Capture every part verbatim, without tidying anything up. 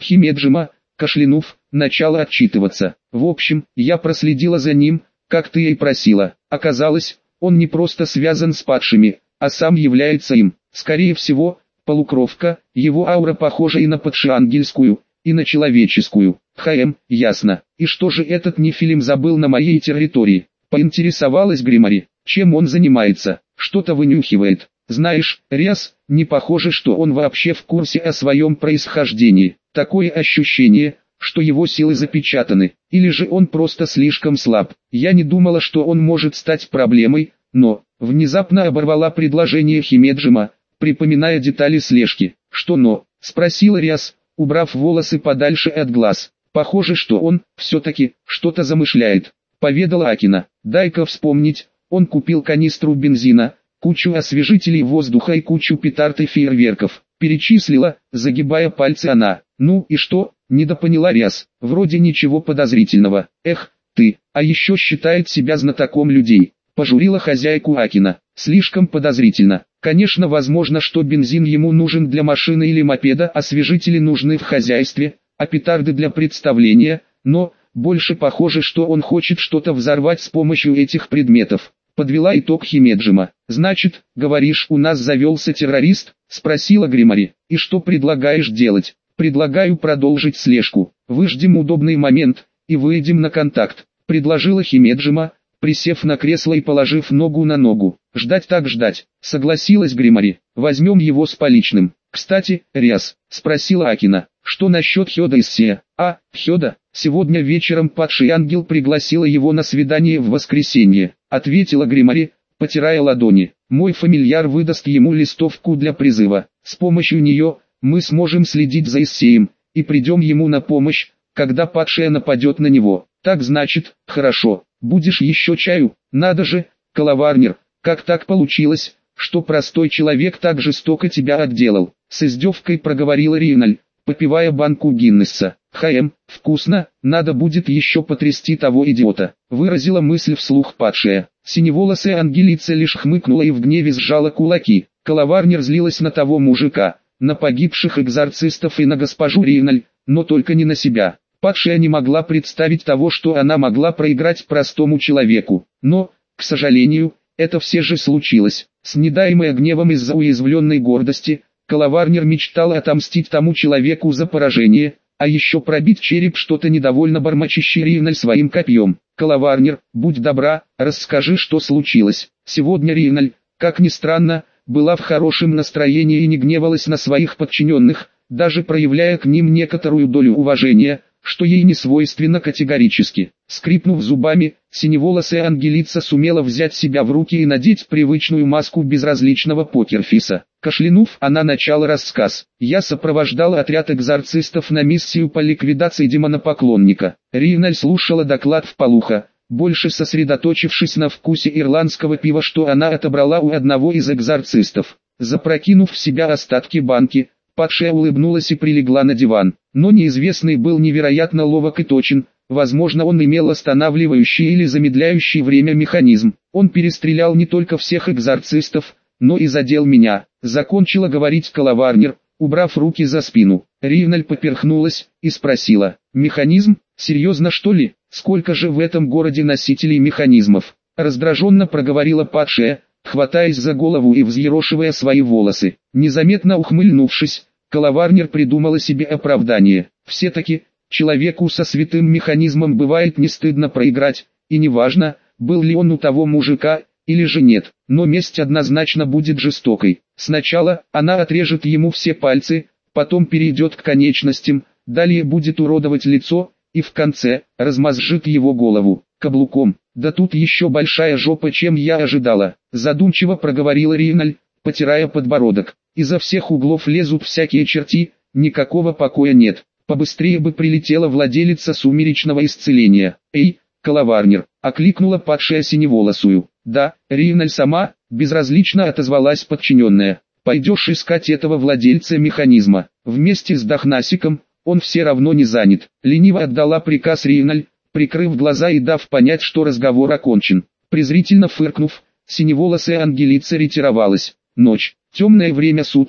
Химеджима, кашлянув, начала отчитываться. В общем, я проследила за ним, как ты и просила. Оказалось, он не просто связан с падшими, а сам является им. Скорее всего, полукровка, его аура похожа и на падшеангельскую, и на человеческую. Хм, ясно. И что же этот нефилим забыл на моей территории? Поинтересовалась Гримари. Чем он занимается? Что-то вынюхивает. Знаешь, Риас, не похоже, что он вообще в курсе о своем происхождении. Такое ощущение, что его силы запечатаны. Или же он просто слишком слаб. Я не думала, что он может стать проблемой, но... Внезапно оборвала предложение Химеджима, припоминая детали слежки. «Что но?» – спросила Риас, убрав волосы подальше от глаз. «Похоже, что он, все-таки, что-то замышляет», – поведала Акина. «Дай-ка вспомнить, он купил канистру бензина, кучу освежителей воздуха и кучу петард и фейерверков», – перечислила, загибая пальцы она. «Ну и что?» – недопоняла Риас. «Вроде ничего подозрительного. Эх, ты, а еще считает себя знатоком людей». Пожурила хозяйку Акина. Слишком подозрительно. Конечно, возможно, что бензин ему нужен для машины или мопеда, освежители нужны в хозяйстве, а петарды для представления, но, больше похоже, что он хочет что-то взорвать с помощью этих предметов. Подвела итог Химеджима. «Значит, говоришь, у нас завелся террорист?» – спросила Гримари. «И что предлагаешь делать?» «Предлагаю продолжить слежку. Выждем удобный момент, и выйдем на контакт», – предложила Химеджима, присев на кресло и положив ногу на ногу. «Ждать так ждать», — согласилась Гримари. «Возьмем его с поличным». «Кстати, Риас», — спросила Акина, — «что насчет Хёда из Сея?» «А, Хёда, сегодня вечером падший ангел пригласила его на свидание в воскресенье», — ответила Гримари, потирая ладони. «Мой фамильяр выдаст ему листовку для призыва. С помощью нее мы сможем следить за Иссеем и придем ему на помощь, когда падшая нападет на него. Так значит, хорошо. Будешь еще чаю? Надо же, Калаварнер, как так получилось, что простой человек так жестоко тебя отделал?» С издевкой проговорила Риналь, попивая банку Гиннесса. «Хм, вкусно, надо будет еще потрясти того идиота», выразила мысль вслух падшая. Синеволосая ангелица лишь хмыкнула и в гневе сжала кулаки. Калаварнер злилась на того мужика, на погибших экзорцистов и на госпожу Риналь, но только не на себя. Падшая не могла представить того, что она могла проиграть простому человеку. Но, к сожалению, это все же случилось. Снедаемая гневом из-за уязвленной гордости, Калаварнер мечтала отомстить тому человеку за поражение, а еще пробить череп что-то недовольно бормочащей Риналь своим копьем. «Калаварнер, будь добра, расскажи, что случилось». Сегодня Риналь, как ни странно, была в хорошем настроении и не гневалась на своих подчиненных, даже проявляя к ним некоторую долю уважения, что ей не свойственно категорически. Скрипнув зубами, синеволосая ангелица сумела взять себя в руки и надеть привычную маску безразличного покерфиса. Кашлянув, она начала рассказ. «Я сопровождала отряд экзорцистов на миссию по ликвидации демонопоклонника». Риналь слушала доклад вполуха, больше сосредоточившись на вкусе ирландского пива, что она отобрала у одного из экзорцистов. Запрокинув в себя остатки банки, падшая улыбнулась и прилегла на диван. Но неизвестный был невероятно ловок и точен, возможно, он имел останавливающий или замедляющий время механизм. Он перестрелял не только всех экзорцистов, но и задел меня. Закончила говорить Калаварнер, убрав руки за спину. Риналь поперхнулась и спросила: «Механизм? Серьезно, что ли? Сколько же в этом городе носителей механизмов?» Раздраженно проговорила падшая, хватаясь за голову и взъерошивая свои волосы. Незаметно ухмыльнувшись, Калаварнер придумала себе оправдание. Все-таки, человеку со святым механизмом бывает не стыдно проиграть, и неважно, был ли он у того мужика, или же нет, но месть однозначно будет жестокой. Сначала она отрежет ему все пальцы, потом перейдет к конечностям, далее будет уродовать лицо, и в конце, размозжит его голову каблуком. «Да тут еще большая жопа, чем я ожидала», задумчиво проговорила Риналь, потирая подбородок. «Изо всех углов лезут всякие черти, никакого покоя нет. Побыстрее бы прилетела владелица сумеречного исцеления». «Эй, Калаварнер!» — окликнула падшая синеволосую. «Да, Риналь сама», — безразлично отозвалась подчиненная. «Пойдешь искать этого владельца механизма. Вместе с Дахнасиком, он все равно не занят». Лениво отдала приказ Риналь, прикрыв глаза и дав понять, что разговор окончен. Презрительно фыркнув, синеволосая ангелица ретировалась. Ночь, темное время суток,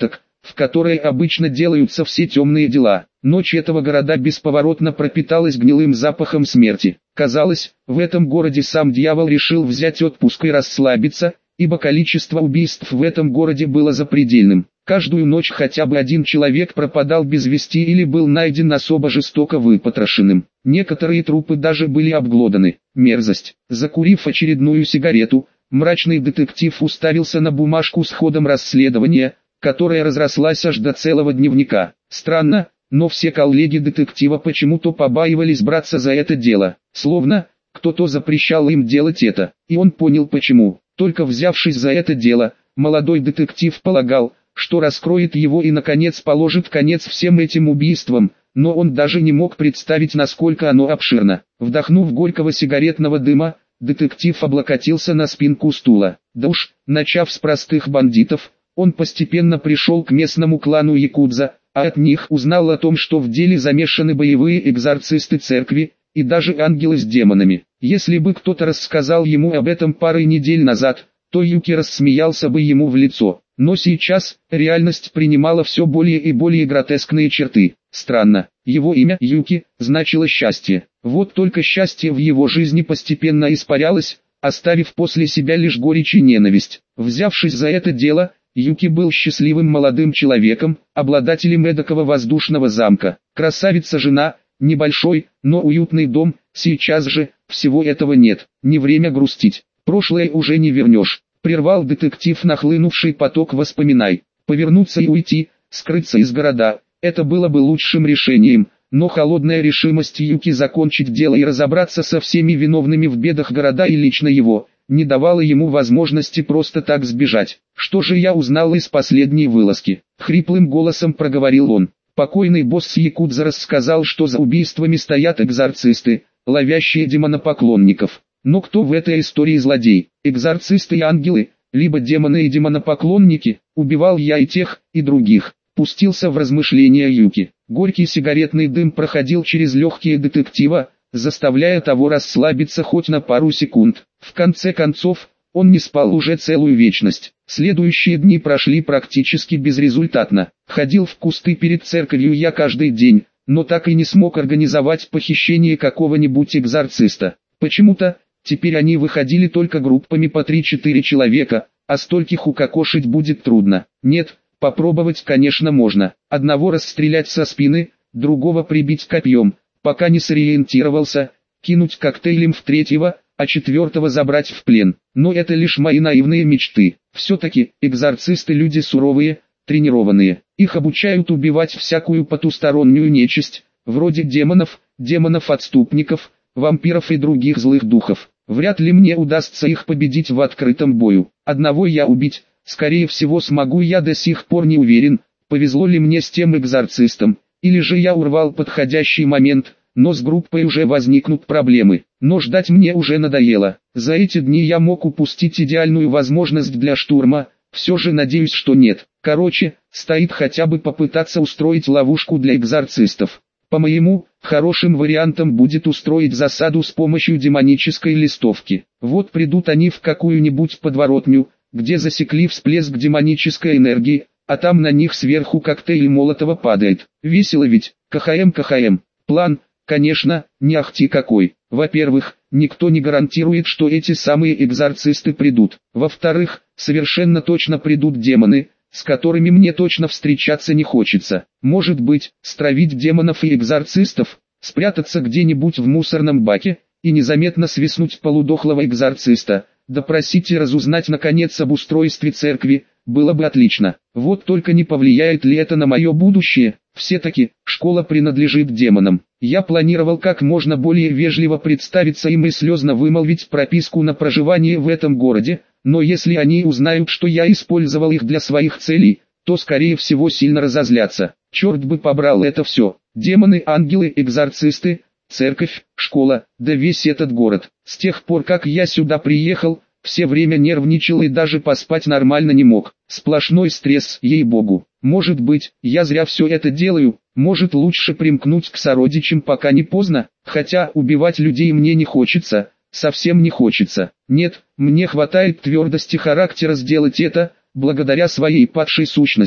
в которой обычно делаются все темные дела. Ночь этого города бесповоротно пропиталась гнилым запахом смерти. Казалось, в этом городе сам дьявол решил взять отпуск и расслабиться, ибо количество убийств в этом городе было запредельным. Каждую ночь хотя бы один человек пропадал без вести или был найден особо жестоко выпотрошенным. Некоторые трупы даже были обглоданы. Мерзость. Закурив очередную сигарету, мрачный детектив уставился на бумажку с ходом расследования, которая разрослась аж до целого дневника. Странно, но все коллеги детектива почему-то побаивались браться за это дело, словно кто-то запрещал им делать это, и он понял почему. Только взявшись за это дело, молодой детектив полагал, что раскроет его и наконец положит конец всем этим убийствам, но он даже не мог представить, насколько оно обширно. Вдохнув горького сигаретного дыма, детектив облокотился на спинку стула. Да уж, начав с простых бандитов, он постепенно пришел к местному клану якудза, а от них узнал о том, что в деле замешаны боевые экзорцисты церкви, и даже ангелы с демонами. Если бы кто-то рассказал ему об этом пару недель назад, то Юки рассмеялся бы ему в лицо. Но сейчас, реальность принимала все более и более гротескные черты. Странно, его имя Юки значило счастье. Вот только счастье в его жизни постепенно испарялось, оставив после себя лишь горечь и ненависть. Взявшись за это дело, Юки был счастливым молодым человеком, обладателем эдакого воздушного замка. Красавица жена, небольшой, но уютный дом, сейчас же, всего этого нет, не время грустить. Прошлое уже не вернешь. Прервал детектив нахлынувший поток воспоминаний. Повернуться и уйти, скрыться из города, это было бы лучшим решением, но холодная решимость Юки закончить дело и разобраться со всеми виновными в бедах города и лично его, не давала ему возможности просто так сбежать. Что же я узнал из последней вылазки? Хриплым голосом проговорил он. Покойный босс якудза рассказал, что за убийствами стоят экзорцисты, ловящие демонопоклонников. Но кто в этой истории злодей? Экзорцисты и ангелы, либо демоны и демонопоклонники? Убивал я и тех, и других. Пустился в размышления Юки. Горький сигаретный дым проходил через легкие детектива, заставляя того расслабиться хоть на пару секунд. В конце концов, он не спал уже целую вечность. Следующие дни прошли практически безрезультатно. Ходил в кусты перед церковью я каждый день, но так и не смог организовать похищение какого-нибудь экзорциста. Почему-то, теперь они выходили только группами по три-четыре человека, а стольких укокошить будет трудно. Нет, попробовать, конечно, можно. Одного расстрелять со спины, другого прибить копьем, пока не сориентировался, кинуть коктейлем в третьего, а четвертого забрать в плен. Но это лишь мои наивные мечты. Все-таки, экзорцисты люди суровые, тренированные. Их обучают убивать всякую потустороннюю нечисть, вроде демонов, демонов-отступников, вампиров и других злых духов. Вряд ли мне удастся их победить в открытом бою. Одного я убить, скорее всего, смогу, я до сих пор не уверен, повезло ли мне с тем экзорцистом, или же я урвал подходящий момент, но с группой уже возникнут проблемы. Но ждать мне уже надоело. За эти дни я мог упустить идеальную возможность для штурма, все же надеюсь, что нет. Короче, стоит хотя бы попытаться устроить ловушку для экзорцистов. По-моему, хорошим вариантом будет устроить засаду с помощью демонической листовки. Вот придут они в какую-нибудь подворотню, где засекли всплеск демонической энергии, а там на них сверху коктейль Молотова падает. Весело ведь, КХМ КХМ. План, конечно, не ахти какой. Во-первых, никто не гарантирует, что эти самые экзорцисты придут. Во-вторых, совершенно точно придут демоны, с которыми мне точно встречаться не хочется. Может быть, стравить демонов и экзорцистов, спрятаться где-нибудь в мусорном баке, и незаметно свистнуть полудохлого экзорциста, допросить и разузнать наконец об устройстве церкви, было бы отлично. Вот только не повлияет ли это на мое будущее? Все-таки, школа принадлежит демонам. Я планировал как можно более вежливо представиться им и слезно вымолвить прописку на проживание в этом городе, но если они узнают, что я использовал их для своих целей, то скорее всего сильно разозлятся. Черт бы побрал это все. Демоны, ангелы, экзорцисты, церковь, школа, да весь этот город. С тех пор как я сюда приехал, все время нервничал и даже поспать нормально не мог. Сплошной стресс, ей-богу. Может быть, я зря все это делаю, может лучше примкнуть к сородичам, пока не поздно, хотя убивать людей мне не хочется, совсем не хочется. Нет, мне хватает твердости характера сделать это, благодаря своей падшей сущности,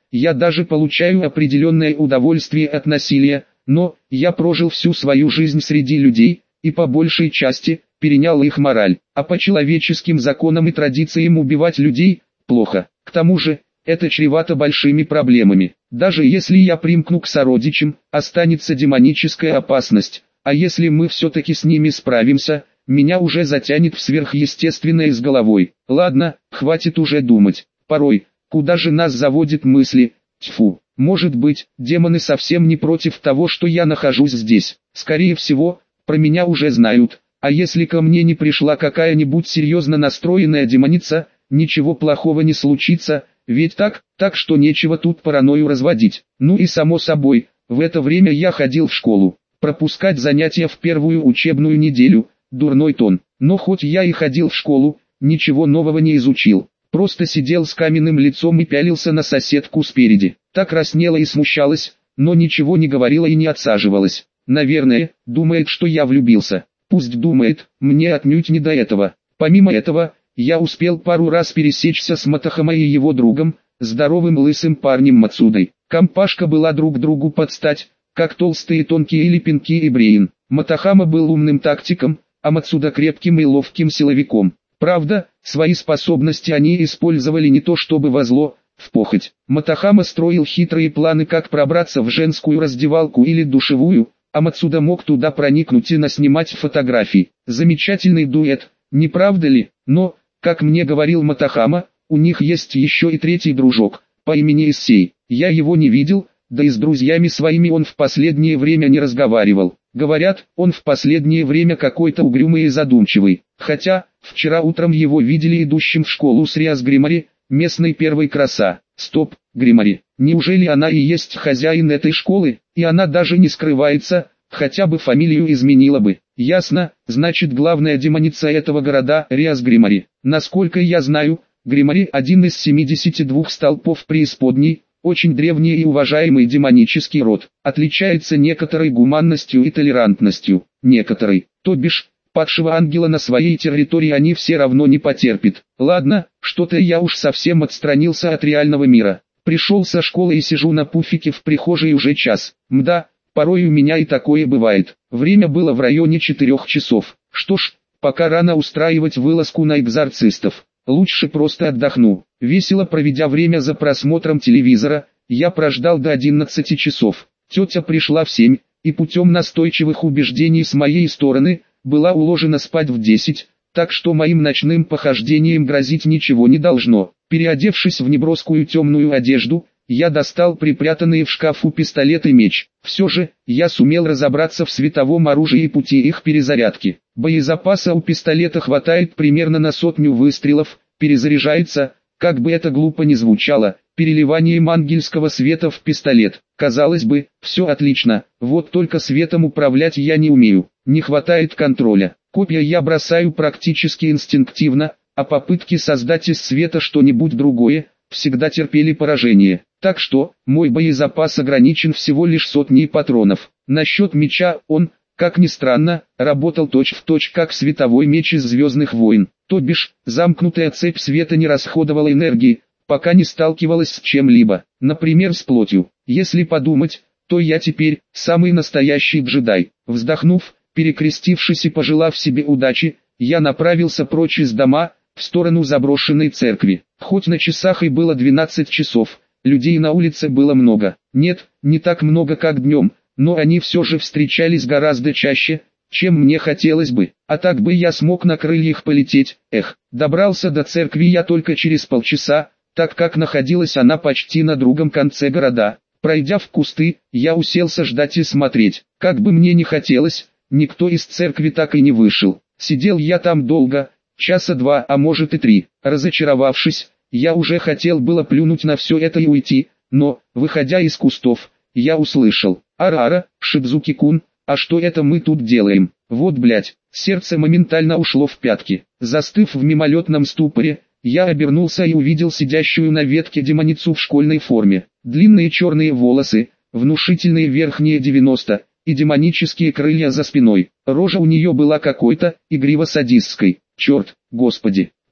я даже получаю определенное удовольствие от насилия, но я прожил всю свою жизнь среди людей, и по большей части перенял их мораль, а по человеческим законам и традициям убивать людей – плохо. К тому же, это чревато большими проблемами. Даже если я примкну к сородичам, останется демоническая опасность, а если мы все-таки с ними справимся, меня уже затянет в сверхъестественное с головой. Ладно, хватит уже думать. Порой, куда же нас заводят мысли? Тьфу, может быть, демоны совсем не против того, что я нахожусь здесь. Скорее всего, про меня уже знают. А если ко мне не пришла какая-нибудь серьезно настроенная демоница, ничего плохого не случится, ведь так, так что нечего тут паранойю разводить. Ну и само собой, в это время я ходил в школу. Пропускать занятия в первую учебную неделю – дурной тон. Но хоть я и ходил в школу, ничего нового не изучил. Просто сидел с каменным лицом и пялился на соседку спереди. Так краснела и смущалась, но ничего не говорила и не отсаживалась. Наверное, думает, что я влюбился. Пусть думает, мне отнюдь не до этого. Помимо этого, я успел пару раз пересечься с Матахама и его другом, здоровым лысым парнем Мацудой. Компашка была друг другу под стать, как толстые тонкие или Пинки и Брейн. Матахама был умным тактиком, а Мацуда крепким и ловким силовиком. Правда, свои способности они использовали не то чтобы во зло, в похоть. Матахама строил хитрые планы, как пробраться в женскую раздевалку или душевую, а Мацуда мог туда проникнуть и наснимать фотографии. Замечательный дуэт, не правда ли? Но, как мне говорил Матахама, у них есть еще и третий дружок, по имени Issei. Я его не видел, да и с друзьями своими он в последнее время не разговаривал. Говорят, он в последнее время какой-то угрюмый и задумчивый. Хотя, вчера утром его видели идущим в школу с Риас Гримари, местной первой краса. Стоп, Гримари, неужели она и есть хозяин этой школы, и она даже не скрывается, хотя бы фамилию изменила бы. Ясно, значит главная демоница этого города Риас Гримари. Насколько я знаю, Гримари один из семидесяти двух столпов преисподней, очень древний и уважаемый демонический род, отличается некоторой гуманностью и толерантностью, некоторой, то бишь, падшего ангела на своей территории они все равно не потерпят. Ладно, что-то я уж совсем отстранился от реального мира. Пришел со школы и сижу на пуфике в прихожей уже час. Мда, порой у меня и такое бывает. Время было в районе четырех часов. Что ж, пока рано устраивать вылазку на экзорцистов. Лучше просто отдохну. Весело проведя время за просмотром телевизора, я прождал до одиннадцати часов. Тетя пришла в семь, и путем настойчивых убеждений с моей стороны, была уложена спать в десять, так что моим ночным похождениям грозить ничего не должно. Переодевшись в неброскую темную одежду, я достал припрятанные в шкафу пистолет и меч. Все же, я сумел разобраться в световом оружии и пути их перезарядки. Боезапаса у пистолета хватает примерно на сотню выстрелов, перезаряжается, как бы это глупо ни звучало, переливанием ангельского света в пистолет. Казалось бы, все отлично, вот только светом управлять я не умею, не хватает контроля. Копья я бросаю практически инстинктивно, а попытки создать из света что-нибудь другое, всегда терпели поражение. Так что, мой боезапас ограничен всего лишь сотней патронов. Насчет меча, он, как ни странно, работал точь-в-точь как световой меч из «Звездных войн». То бишь, замкнутая цепь света не расходовала энергии, пока не сталкивалась с чем-либо, например с плотью. Если подумать, то я теперь самый настоящий джедай. Вздохнув, перекрестившись и пожелав себе удачи, я направился прочь из дома, в сторону заброшенной церкви. Хоть на часах и было двенадцать часов, людей на улице было много. Нет, не так много как днем, но они все же встречались гораздо чаще, чем мне хотелось бы. А так бы я смог на крыльях полететь. Эх, добрался до церкви я только через полчаса, так как находилась она почти на другом конце города. Пройдя в кусты, я уселся ждать и смотреть. Как бы мне ни хотелось, никто из церкви так и не вышел. Сидел я там долго, часа два, а может и три. Разочаровавшись, я уже хотел было плюнуть на все это и уйти, но, выходя из кустов, я услышал: «Ара-ара, Шидзуки-кун, а что это мы тут делаем?» Вот блять, сердце моментально ушло в пятки. Застыв в мимолетном ступоре, я обернулся и увидел сидящую на ветке демоницу в школьной форме. Длинные черные волосы, внушительные верхние девяносто, и демонические крылья за спиной. Рожа у нее была какой-то, игриво-садистской. Черт, господи.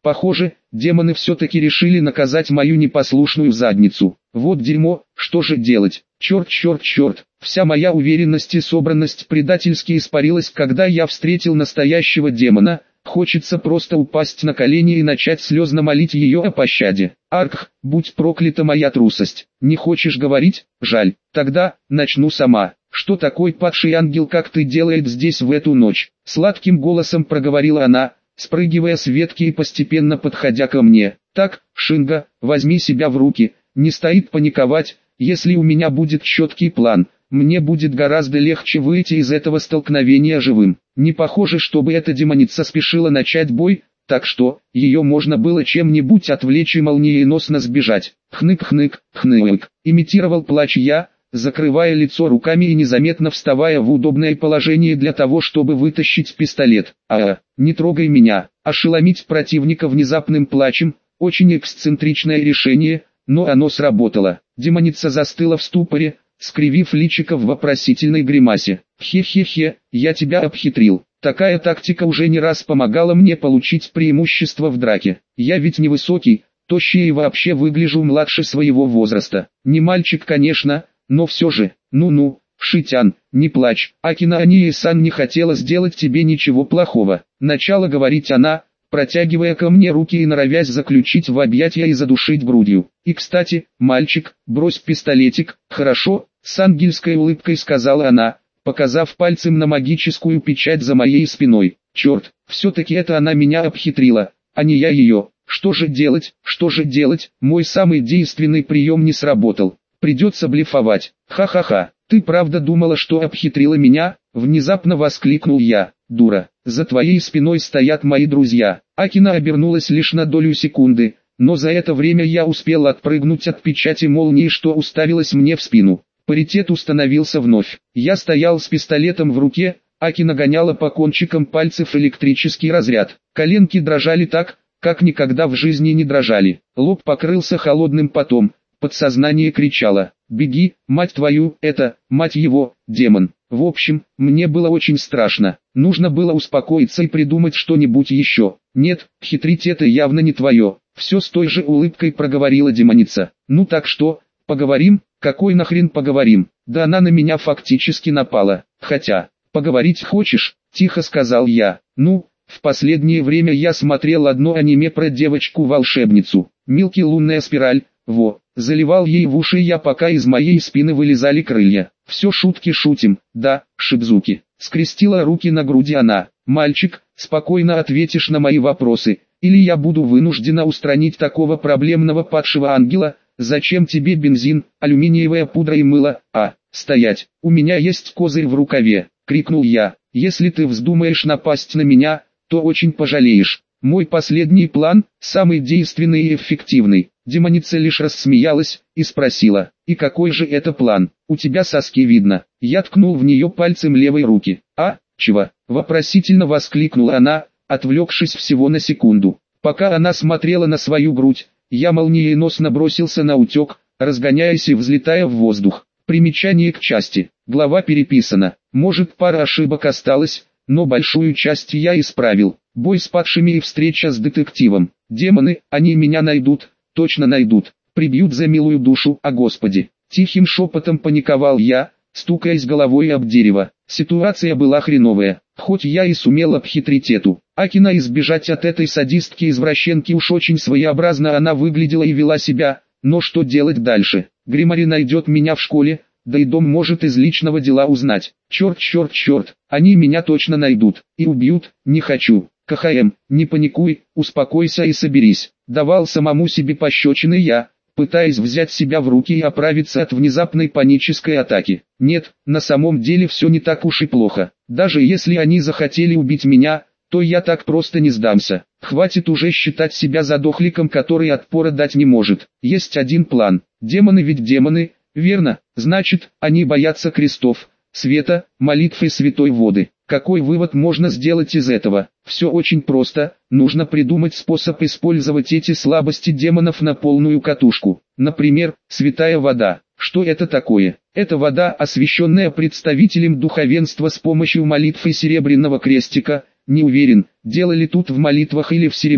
Похоже, демоны все-таки решили наказать мою непослушную задницу. Вот дерьмо, что же делать? Черт, черт, черт. Вся моя уверенность и собранность предательски испарилась, когда я встретил настоящего демона. Хочется просто упасть на колени и начать слезно молить ее о пощаде. Арх, будь проклята моя трусость. Не хочешь говорить? Жаль. Тогда, начну сама. Что такой падший ангел, как ты, делает здесь в эту ночь? Сладким голосом проговорила она, спрыгивая с ветки и постепенно подходя ко мне. Так, Шинга, возьми себя в руки, не стоит паниковать, если у меня будет четкий план, мне будет гораздо легче выйти из этого столкновения живым. Не похоже, чтобы эта демоница спешила начать бой, так что, ее можно было чем-нибудь отвлечь и молниеносно сбежать. Хнык-хнык, хнык, имитировал плач я, закрывая лицо руками и незаметно вставая в удобное положение для того, чтобы вытащить пистолет. А, не трогай меня. Ошеломить противника внезапным плачем, очень эксцентричное решение, но оно сработало. Демоница застыла в ступоре, скривив личико в вопросительной гримасе. Хе-хе-хе, я тебя обхитрил. Такая тактика уже не раз помогала мне получить преимущество в драке. Я ведь невысокий, тощий и вообще выгляжу младше своего возраста. Не мальчик, конечно, но все же. Ну-ну, Шитян, не плачь. Акина Ание-сан не хотела сделать тебе ничего плохого. Начала говорить она, протягивая ко мне руки и норовясь заключить в объятия и задушить грудью. И кстати, мальчик, брось пистолетик, хорошо, с ангельской улыбкой сказала она, показав пальцем на магическую печать за моей спиной. Черт, все-таки это она меня обхитрила, а не я ее. Что же делать, что же делать, мой самый действенный прием не сработал. Придется блефовать. Ха-ха-ха, ты правда думала, что обхитрила меня? Внезапно воскликнул я. Дура, за твоей спиной стоят мои друзья. Акина обернулась лишь на долю секунды, но за это время я успел отпрыгнуть от печати молнии, что уставилась мне в спину. Паритет установился вновь. Я стоял с пистолетом в руке, Акина гоняла по кончикам пальцев электрический разряд. Коленки дрожали так, как никогда в жизни не дрожали. Лоб покрылся холодным потом. Подсознание кричало: «Беги, мать твою, это, мать его, демон». В общем, мне было очень страшно. Нужно было успокоиться и придумать что-нибудь еще. Нет, хитрить это явно не твое. Все с той же улыбкой проговорила демоница. Ну так что, поговорим? Какой нахрен поговорим? Да она на меня фактически напала. Хотя, поговорить хочешь? Тихо сказал я. Ну, в последнее время я смотрел одно аниме про девочку-волшебницу. Милки лунная спираль. Во, заливал ей в уши я, пока из моей спины вылезали крылья. Все шутки шутим, да, Шибзуки. Скрестила руки на груди она. Мальчик, спокойно ответишь на мои вопросы, или я буду вынуждена устранить такого проблемного падшего ангела. Зачем тебе бензин, алюминиевая пудра и мыло? А, стоять, у меня есть козырь в рукаве, крикнул я. Если ты вздумаешь напасть на меня, то очень пожалеешь. Мой последний план, самый действенный и эффективный. Демоница лишь рассмеялась и спросила: «И какой же это план? У тебя соски видно». Я ткнул в нее пальцем левой руки. «А, чего?» – вопросительно воскликнула она, отвлекшись всего на секунду. Пока она смотрела на свою грудь, я молниеносно бросился на утек, разгоняясь и взлетая в воздух. Примечание к части. Глава переписана. Может, пара ошибок осталось, но большую часть я исправил. Бой с падшими и встреча с детективом. Демоны, они меня найдут, точно найдут. Прибьют за милую душу, о Господи. Тихим шепотом паниковал я, стукаясь головой об дерево. Ситуация была хреновая. Хоть я и сумел обхитрить эту Акина, избежать от этой садистки-извращенки уж очень своеобразно она выглядела и вела себя, но что делать дальше? Гримари найдет меня в школе, да и дом может из личного дела узнать. Черт, черт, черт, они меня точно найдут и убьют, не хочу. КХМ, не паникуй, успокойся и соберись. Давал самому себе пощечины я, пытаясь взять себя в руки и оправиться от внезапной панической атаки. Нет, на самом деле все не так уж и плохо. Даже если они захотели убить меня, то я так просто не сдамся. Хватит уже считать себя задохликом, который отпора дать не может. Есть один план. Демоны ведь демоны, верно? Значит, они боятся крестов, света, молитв и святой воды. Какой вывод можно сделать из этого? Все очень просто, нужно придумать способ использовать эти слабости демонов на полную катушку. Например, святая вода. Что это такое? Это вода, освященная представителем духовенства с помощью молитв и серебряного крестика. Не уверен, дело ли тут в молитвах или в серебре,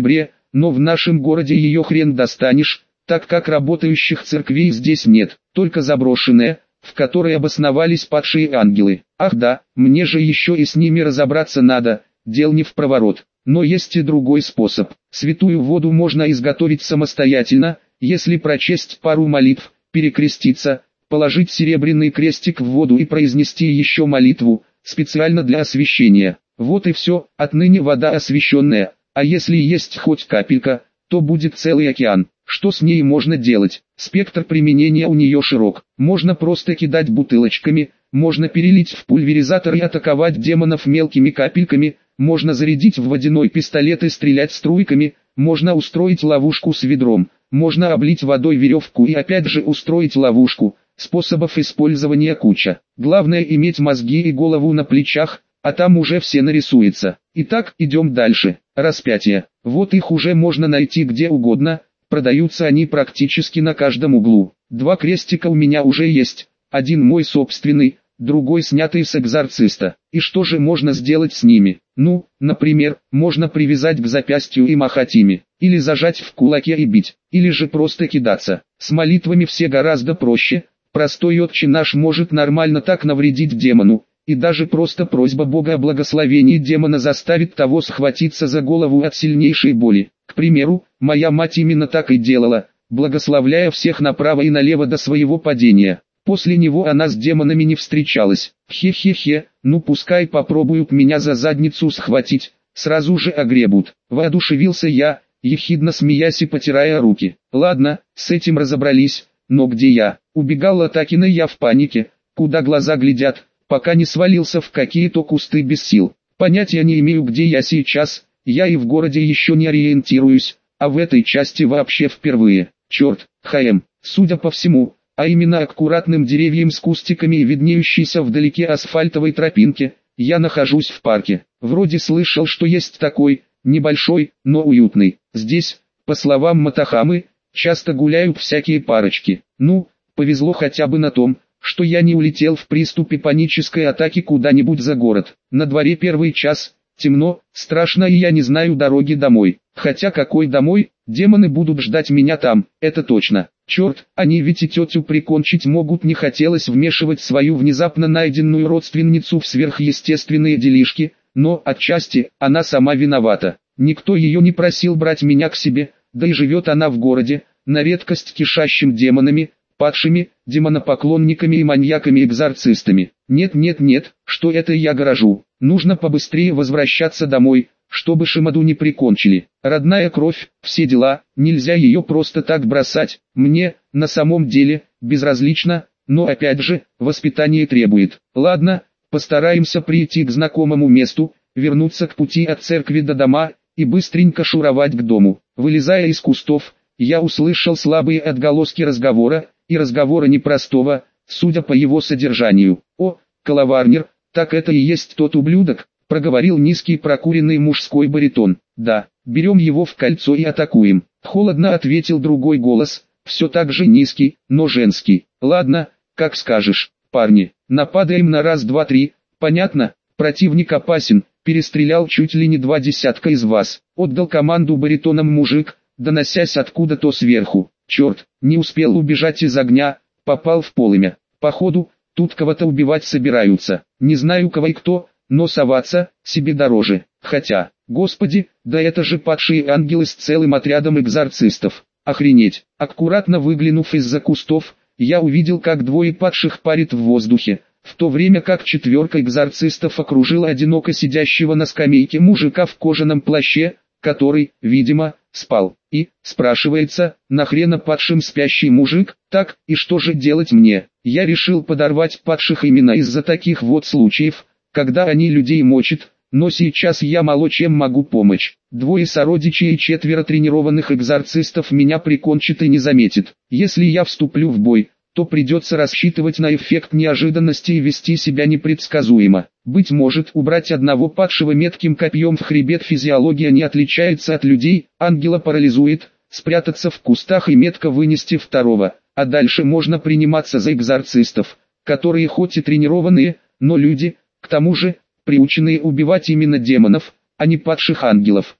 но в нашем городе ее хрен достанешь, так как работающих церквей здесь нет, только заброшенная, в которой обосновались падшие ангелы. Ах да, мне же еще и с ними разобраться надо, дел не впроворот. Но есть и другой способ. Святую воду можно изготовить самостоятельно, если прочесть пару молитв, перекреститься, положить серебряный крестик в воду и произнести еще молитву, специально для освящения. Вот и все, отныне вода освященная, а если есть хоть капелька, то будет целый океан. Что с ней можно делать? Спектр применения у нее широк. Можно просто кидать бутылочками, можно перелить в пульверизатор и атаковать демонов мелкими капельками, можно зарядить в водяной пистолет и стрелять струйками, можно устроить ловушку с ведром, можно облить водой веревку и опять же устроить ловушку. Способов использования куча. Главное иметь мозги и голову на плечах, а там уже все нарисуется. Итак, идем дальше. Распятие. Вот их уже можно найти где угодно, продаются они практически на каждом углу. Два крестика у меня уже есть, один мой собственный, другой снятый с экзорциста. И что же можно сделать с ними? Ну, например, можно привязать к запястью и махать ими, или зажать в кулаке и бить, или же просто кидаться. С молитвами все гораздо проще. Простой «Отче наш» может нормально так навредить демону, и даже просто просьба Бога о благословении демона заставит того схватиться за голову от сильнейшей боли. К примеру, моя мать именно так и делала, благословляя всех направо и налево до своего падения. После него она с демонами не встречалась. Хе-хе-хе, ну пускай попробуют меня за задницу схватить, сразу же огребут. Воодушевился я, ехидно смеясь и потирая руки. Ладно, с этим разобрались. Но где я? Убегал от Акина я в панике, куда глаза глядят, пока не свалился в какие-то кусты без сил. Понятия не имею, где я сейчас, я и в городе еще не ориентируюсь, а в этой части вообще впервые. Черт, ХМ, судя по всему, а именно аккуратным деревьям с кустиками и виднеющейся вдалеке асфальтовой тропинке, я нахожусь в парке. Вроде слышал, что есть такой, небольшой, но уютный. Здесь, по словам Матахамы, часто гуляют всякие парочки. Ну, повезло хотя бы на том, что я не улетел в приступе панической атаки куда-нибудь за город. На дворе первый час, темно, страшно и я не знаю дороги домой. Хотя какой домой, демоны будут ждать меня там, это точно. Черт, они ведь и тетю прикончить могут, не хотелось вмешивать свою внезапно найденную родственницу в сверхъестественные делишки, но, отчасти, она сама виновата. Никто ее не просил брать меня к себе. Да и живет она в городе, на редкость кишащим демонами, падшими, демонопоклонниками и маньяками-экзорцистами. Нет-нет-нет, что это я горожу. Нужно побыстрее возвращаться домой, чтобы Шимаду не прикончили. Родная кровь, все дела, нельзя ее просто так бросать. Мне, на самом деле, безразлично, но опять же, воспитание требует. Ладно, постараемся прийти к знакомому месту, вернуться к пути от церкви до дома и быстренько шуровать к дому. Вылезая из кустов, я услышал слабые отголоски разговора, и разговора непростого, судя по его содержанию. «О, Коловарнер, так это и есть тот ублюдок», — проговорил низкий прокуренный мужской баритон. «Да, берем его в кольцо и атакуем», — холодно ответил другой голос, все так же низкий, но женский. «Ладно, как скажешь, парни, нападаем на раз, два, три, понятно, противник опасен». Перестрелял чуть ли не два десятка из вас, отдал команду баритоном мужик, доносясь откуда-то сверху. Черт, не успел убежать из огня, попал в полымя. Походу, тут кого-то убивать собираются. Не знаю кого и кто, но соваться себе дороже. Хотя, господи, да это же падшие ангелы с целым отрядом экзорцистов. Охренеть. Аккуратно выглянув из-за кустов, я увидел, как двое падших парит в воздухе, в то время как четверка экзорцистов окружила одиноко сидящего на скамейке мужика в кожаном плаще, который, видимо, спал. И, спрашивается, нахрена падшим спящий мужик? Так, и что же делать мне? Я решил подорвать падших именно из-за таких вот случаев, когда они людей мочат, но сейчас я мало чем могу помочь. Двое сородичей и четверо тренированных экзорцистов меня прикончат и не заметят. Если я вступлю в бой, то придется рассчитывать на эффект неожиданности и вести себя непредсказуемо. Быть может, убрать одного падшего метким копьем в хребет физиология не отличается от людей, ангела парализует, спрятаться в кустах и метко вынести второго, а дальше можно приниматься за экзорцистов, которые хоть и тренированные, но люди, к тому же, приученные убивать именно демонов, а не падших ангелов.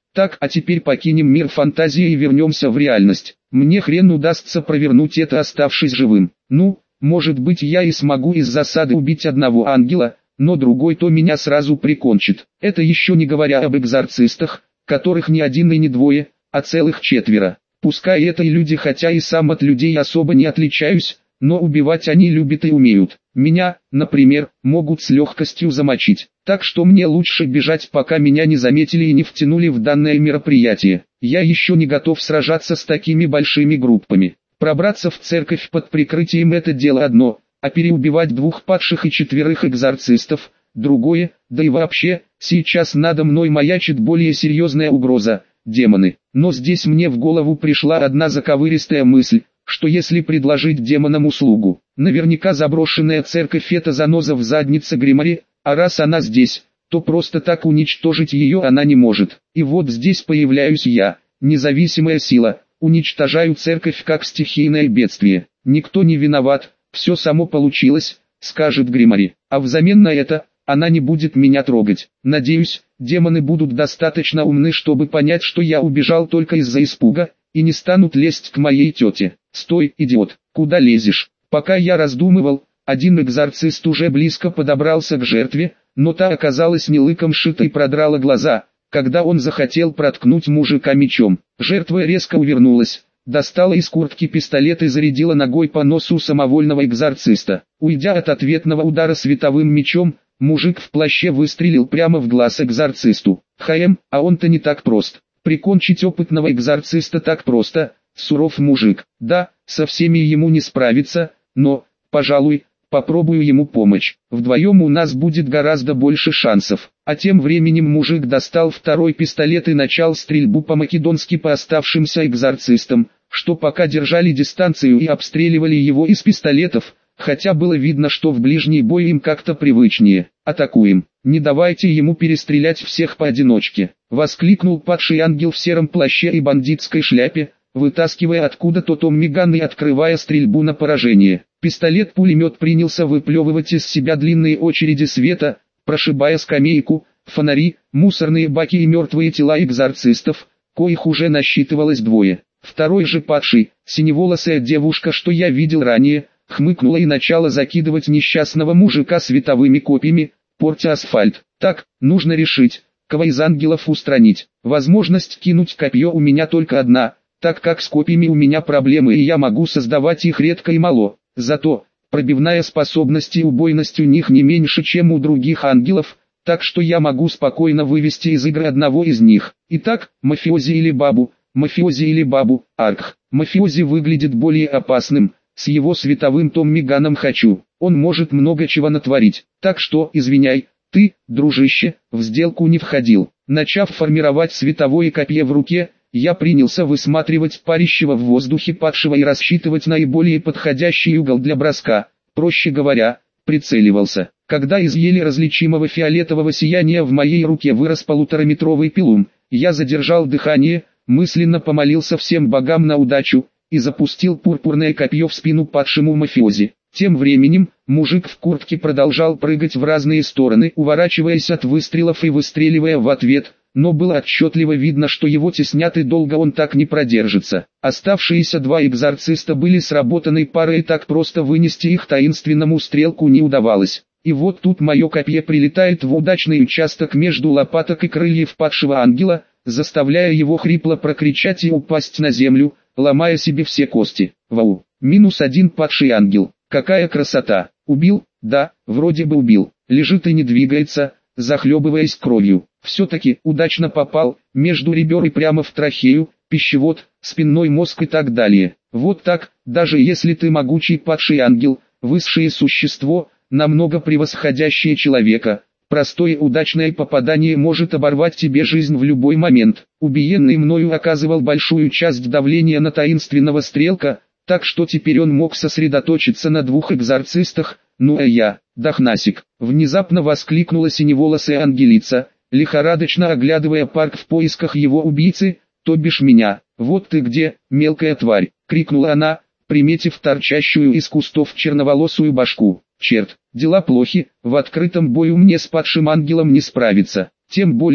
Так, а теперь покинем мир фантазии и вернемся в реальность. Мне хрен удастся провернуть это, оставшись живым. Ну, может быть, я и смогу из засады убить одного ангела, но другой то меня сразу прикончит. Это еще не говоря об экзорцистах, которых не один и не двое, а целых четверо. Пускай это и люди, хотя и сам от людей особо не отличаюсь, но убивать они любят и умеют. Меня, например, могут с легкостью замочить. Так что мне лучше бежать, пока меня не заметили и не втянули в данное мероприятие. Я еще не готов сражаться с такими большими группами. Пробраться в церковь под прикрытием — это дело одно, а переубивать двух падших и четверых экзорцистов — другое, да и вообще, сейчас надо мной маячит более серьезная угроза — демоны. Но здесь мне в голову пришла одна заковыристая мысль, что если предложить демонам услугу, наверняка заброшенная церковь — это заноза в заднице Гримари, а раз она здесь, то просто так уничтожить ее она не может. И вот здесь появляюсь я, независимая сила, уничтожаю церковь как стихийное бедствие. Никто не виноват, все само получилось, скажет Гримари, а взамен на это, она не будет меня трогать. Надеюсь, демоны будут достаточно умны, чтобы понять, что я убежал только из-за испуга, и не станут лезть к моей тете. «Стой, идиот, куда лезешь?» Пока я раздумывал, один экзорцист уже близко подобрался к жертве, но та оказалась не лыком шита и продрала глаза, когда он захотел проткнуть мужика мечом. Жертва резко увернулась, достала из куртки пистолет и зарядила ногой по носу самовольного экзорциста. Уйдя от ответного удара световым мечом, мужик в плаще выстрелил прямо в глаз экзорцисту. Хаем, а он-то не так прост. Прикончить опытного экзорциста так просто, суров мужик. Да, со всеми ему не справиться, но, пожалуй, попробую ему помочь. Вдвоем у нас будет гораздо больше шансов. А тем временем мужик достал второй пистолет и начал стрельбу по-македонски по оставшимся экзорцистам, что пока держали дистанцию и обстреливали его из пистолетов, хотя было видно, что в ближний бой им как-то привычнее. «Атакуем! Не давайте ему перестрелять всех поодиночке!» — воскликнул падший ангел в сером плаще и бандитской шляпе, вытаскивая откуда-то томмиган и открывая стрельбу на поражение. Пистолет-пулемет принялся выплевывать из себя длинные очереди света, прошибая скамейку, фонари, мусорные баки и мертвые тела экзорцистов, коих уже насчитывалось двое. Второй же падший, синеволосая девушка, что я видел ранее, хмыкнула и начала закидывать несчастного мужика световыми копьями, портя асфальт. Так, нужно решить, кого из ангелов устранить. Возможность кинуть копье у меня только одна, так как с копьями у меня проблемы и я могу создавать их редко и мало. Зато, пробивная способность и убойность у них не меньше, чем у других ангелов, так что я могу спокойно вывести из игры одного из них. Итак, мафиози или бабу, мафиози или бабу, арх. Мафиози выглядит более опасным, с его световым томмиганом хочу, он может много чего натворить. Так что, извиняй, ты, дружище, в сделку не входил. Начав формировать световое копье в руке, я принялся высматривать парящего в воздухе падшего и рассчитывать наиболее подходящий угол для броска, проще говоря, прицеливался. Когда из еле различимого фиолетового сияния в моей руке вырос полутораметровый пилум, я задержал дыхание, мысленно помолился всем богам на удачу, и запустил пурпурное копье в спину падшему мафиози. Тем временем, мужик в куртке продолжал прыгать в разные стороны, уворачиваясь от выстрелов и выстреливая в ответ, но было отчетливо видно, что его теснят и долго он так не продержится. Оставшиеся два экзорциста были сработанной парой и так просто вынести их таинственному стрелку не удавалось. И вот тут мое копье прилетает в удачный участок между лопаток и крыльев падшего ангела, заставляя его хрипло прокричать и упасть на землю, ломая себе все кости. Вау, минус один падший ангел. Какая красота! Убил? Да, вроде бы убил. Лежит и не двигается, захлебываясь кровью. Все-таки удачно попал, между ребер и прямо в трахею, пищевод, спинной мозг и так далее. Вот так, даже если ты могучий падший ангел, высшее существо, намного превосходящее человека, простое удачное попадание может оборвать тебе жизнь в любой момент. Убиенный мною оказывал большую часть давления на таинственного стрелка, так что теперь он мог сосредоточиться на двух экзорцистах, ну а я, Дахнасик, внезапно воскликнула синеволосая ангелица, лихорадочно оглядывая парк в поисках его убийцы, то бишь меня. «Вот ты где, мелкая тварь!» — крикнула она, приметив торчащую из кустов черноволосую башку. «Черт, дела плохи, в открытом бою мне с падшим ангелом не справиться, тем более,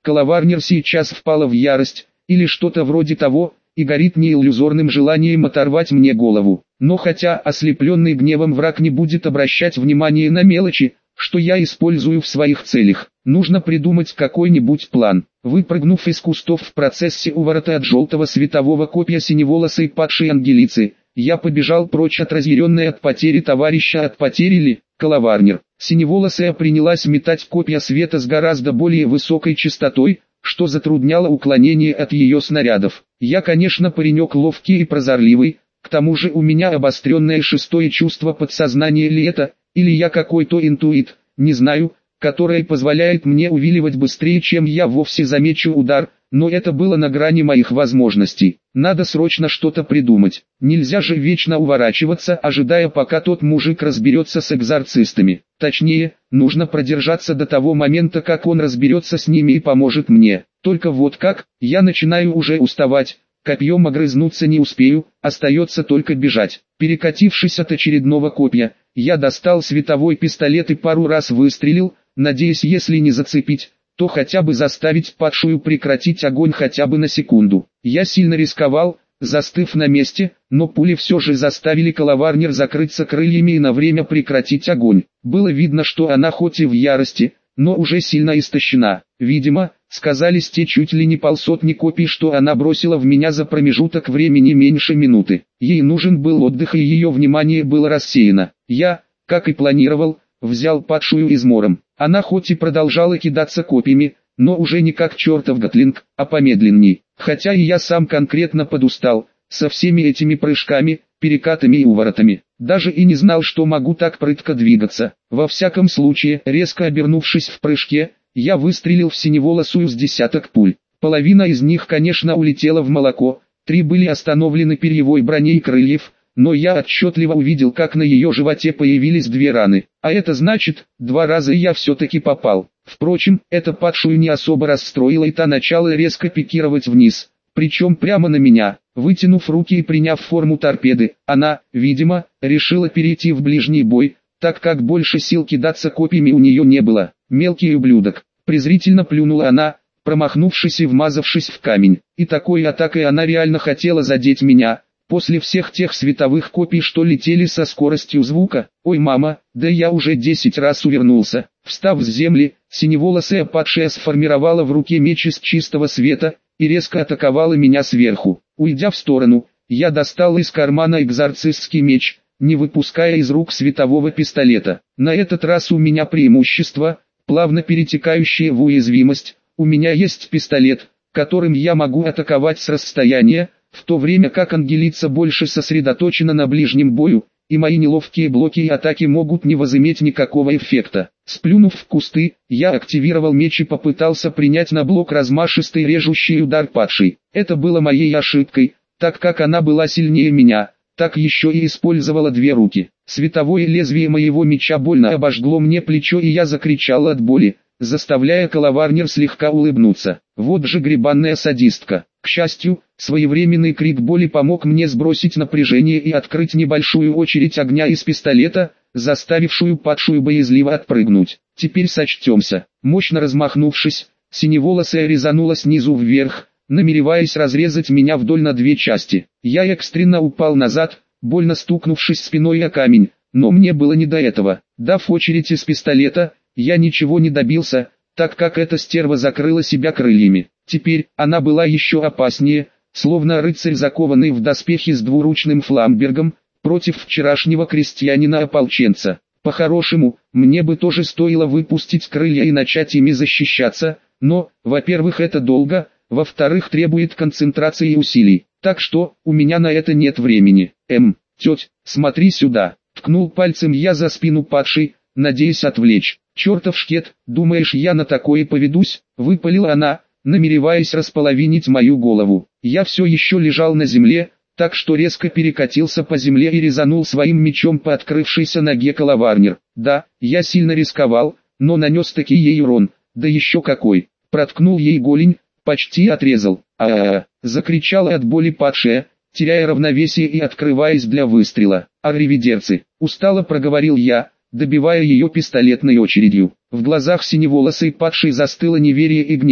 Калаварнер сейчас впала в ярость, или что-то вроде того, и горит не иллюзорным желанием оторвать мне голову. Но хотя ослепленный гневом враг не будет обращать внимание на мелочи, что я использую в своих целях, нужно придумать какой-нибудь план. Выпрыгнув из кустов в процессе уворота от желтого светового копья синеволосой падшей ангелицы, я побежал прочь от разъяренной от потери товарища от потери ли, Калаварнер. Синеволосая принялась метать копья света с гораздо более высокой частотой, что затрудняло уклонение от ее снарядов. Я, конечно, паренек ловкий и прозорливый, к тому же у меня обостренное шестое чувство подсознания ли это, или я какой-то интуит, не знаю, которое позволяет мне увиливать быстрее, чем я вовсе замечу удар, но это было на грани моих возможностей. Надо срочно что-то придумать. Нельзя же вечно уворачиваться, ожидая, пока тот мужик разберется с экзорцистами. Точнее, нужно продержаться до того момента, как он разберется с ними и поможет мне. Только вот как, я начинаю уже уставать. Копьем огрызнуться не успею, остается только бежать. Перекатившись от очередного копья, я достал световой пистолет и пару раз выстрелил, надеясь, если не зацепить, то хотя бы заставить падшую прекратить огонь хотя бы на секунду. Я сильно рисковал, застыв на месте, но пули все же заставили Калаварнер закрыться крыльями и на время прекратить огонь. Было видно, что она хоть и в ярости, но уже сильно истощена. Видимо, сказались те чуть ли не полсотни копий, что она бросила в меня за промежуток времени меньше минуты. Ей нужен был отдых, и ее внимание было рассеяно. Я, как и планировал, взял падшую измором. Она хоть и продолжала кидаться копьями, но уже не как чертов гатлинг, а помедленней. Хотя и я сам конкретно подустал, со всеми этими прыжками, перекатами и уворотами. Даже и не знал, что могу так прытко двигаться. Во всяком случае, резко обернувшись в прыжке, я выстрелил в синеволосую с десяток пуль. Половина из них, конечно, улетела в молоко, три были остановлены перьевой броней крыльев, но я отчетливо увидел, как на ее животе появились две раны. А это значит, два раза я все-таки попал. Впрочем, эта падшую не особо расстроила, и та начала резко пикировать вниз, причем прямо на меня. Вытянув руки и приняв форму торпеды, она, видимо, решила перейти в ближний бой, так как больше сил кидаться копьями у нее не было. Мелкий ублюдок, презрительно плюнула она, промахнувшись и вмазавшись в камень. И такой атакой она реально хотела задеть меня. После всех тех световых копий, что летели со скоростью звука, ой мама, да я уже десять раз увернулся. Встав с земли, синеволосая падшая сформировала в руке меч из чистого света и резко атаковала меня сверху. Уйдя в сторону, я достал из кармана экзорцистский меч, не выпуская из рук светового пистолета. На этот раз у меня преимущество, плавно перетекающее в уязвимость. У меня есть пистолет, которым я могу атаковать с расстояния, в то время как ангелица больше сосредоточена на ближнем бою, и мои неловкие блоки и атаки могут не возыметь никакого эффекта. Сплюнув в кусты, я активировал меч и попытался принять на блок размашистый режущий удар падшей. Это было моей ошибкой, так как она была сильнее меня, так еще и использовала две руки. Световое лезвие моего меча больно обожгло мне плечо, и я закричал от боли, заставляя Калаварнер слегка улыбнуться. Вот же гребанная садистка. К счастью, своевременный крик боли помог мне сбросить напряжение и открыть небольшую очередь огня из пистолета, заставившую падшую боязливо отпрыгнуть. Теперь сочтемся. Мощно размахнувшись, синеволосая резанула снизу вверх, намереваясь разрезать меня вдоль на две части. Я экстренно упал назад, больно стукнувшись спиной о камень, но мне было не до этого. Дав очередь из пистолета, я ничего не добился, так как эта стерва закрыла себя крыльями. Теперь она была еще опаснее, словно рыцарь, закованный в доспехи с двуручным фламбергом, против вчерашнего крестьянина-ополченца. По-хорошему, мне бы тоже стоило выпустить крылья и начать ими защищаться, но, во-первых, это долго, во-вторых, требует концентрации и усилий, так что, у меня на это нет времени. Эм, теть, смотри сюда, ткнул пальцем я за спину падшей, надеясь отвлечь. Чертов шкет, думаешь, я на такое поведусь? Выпалила она, намереваясь располовинить мою голову. Я все еще лежал на земле, так что резко перекатился по земле и резанул своим мечом по открывшейся ноге Калаварнер. Да, я сильно рисковал, но нанес таки ей урон, да еще какой. Проткнул ей голень, почти отрезал. А-а-а, закричала от боли падшая, теряя равновесие и открываясь для выстрела. Арривидерцы, устало проговорил я, добивая ее пистолетной очередью. В глазах синеволосой падшей застыло неверие и гнев,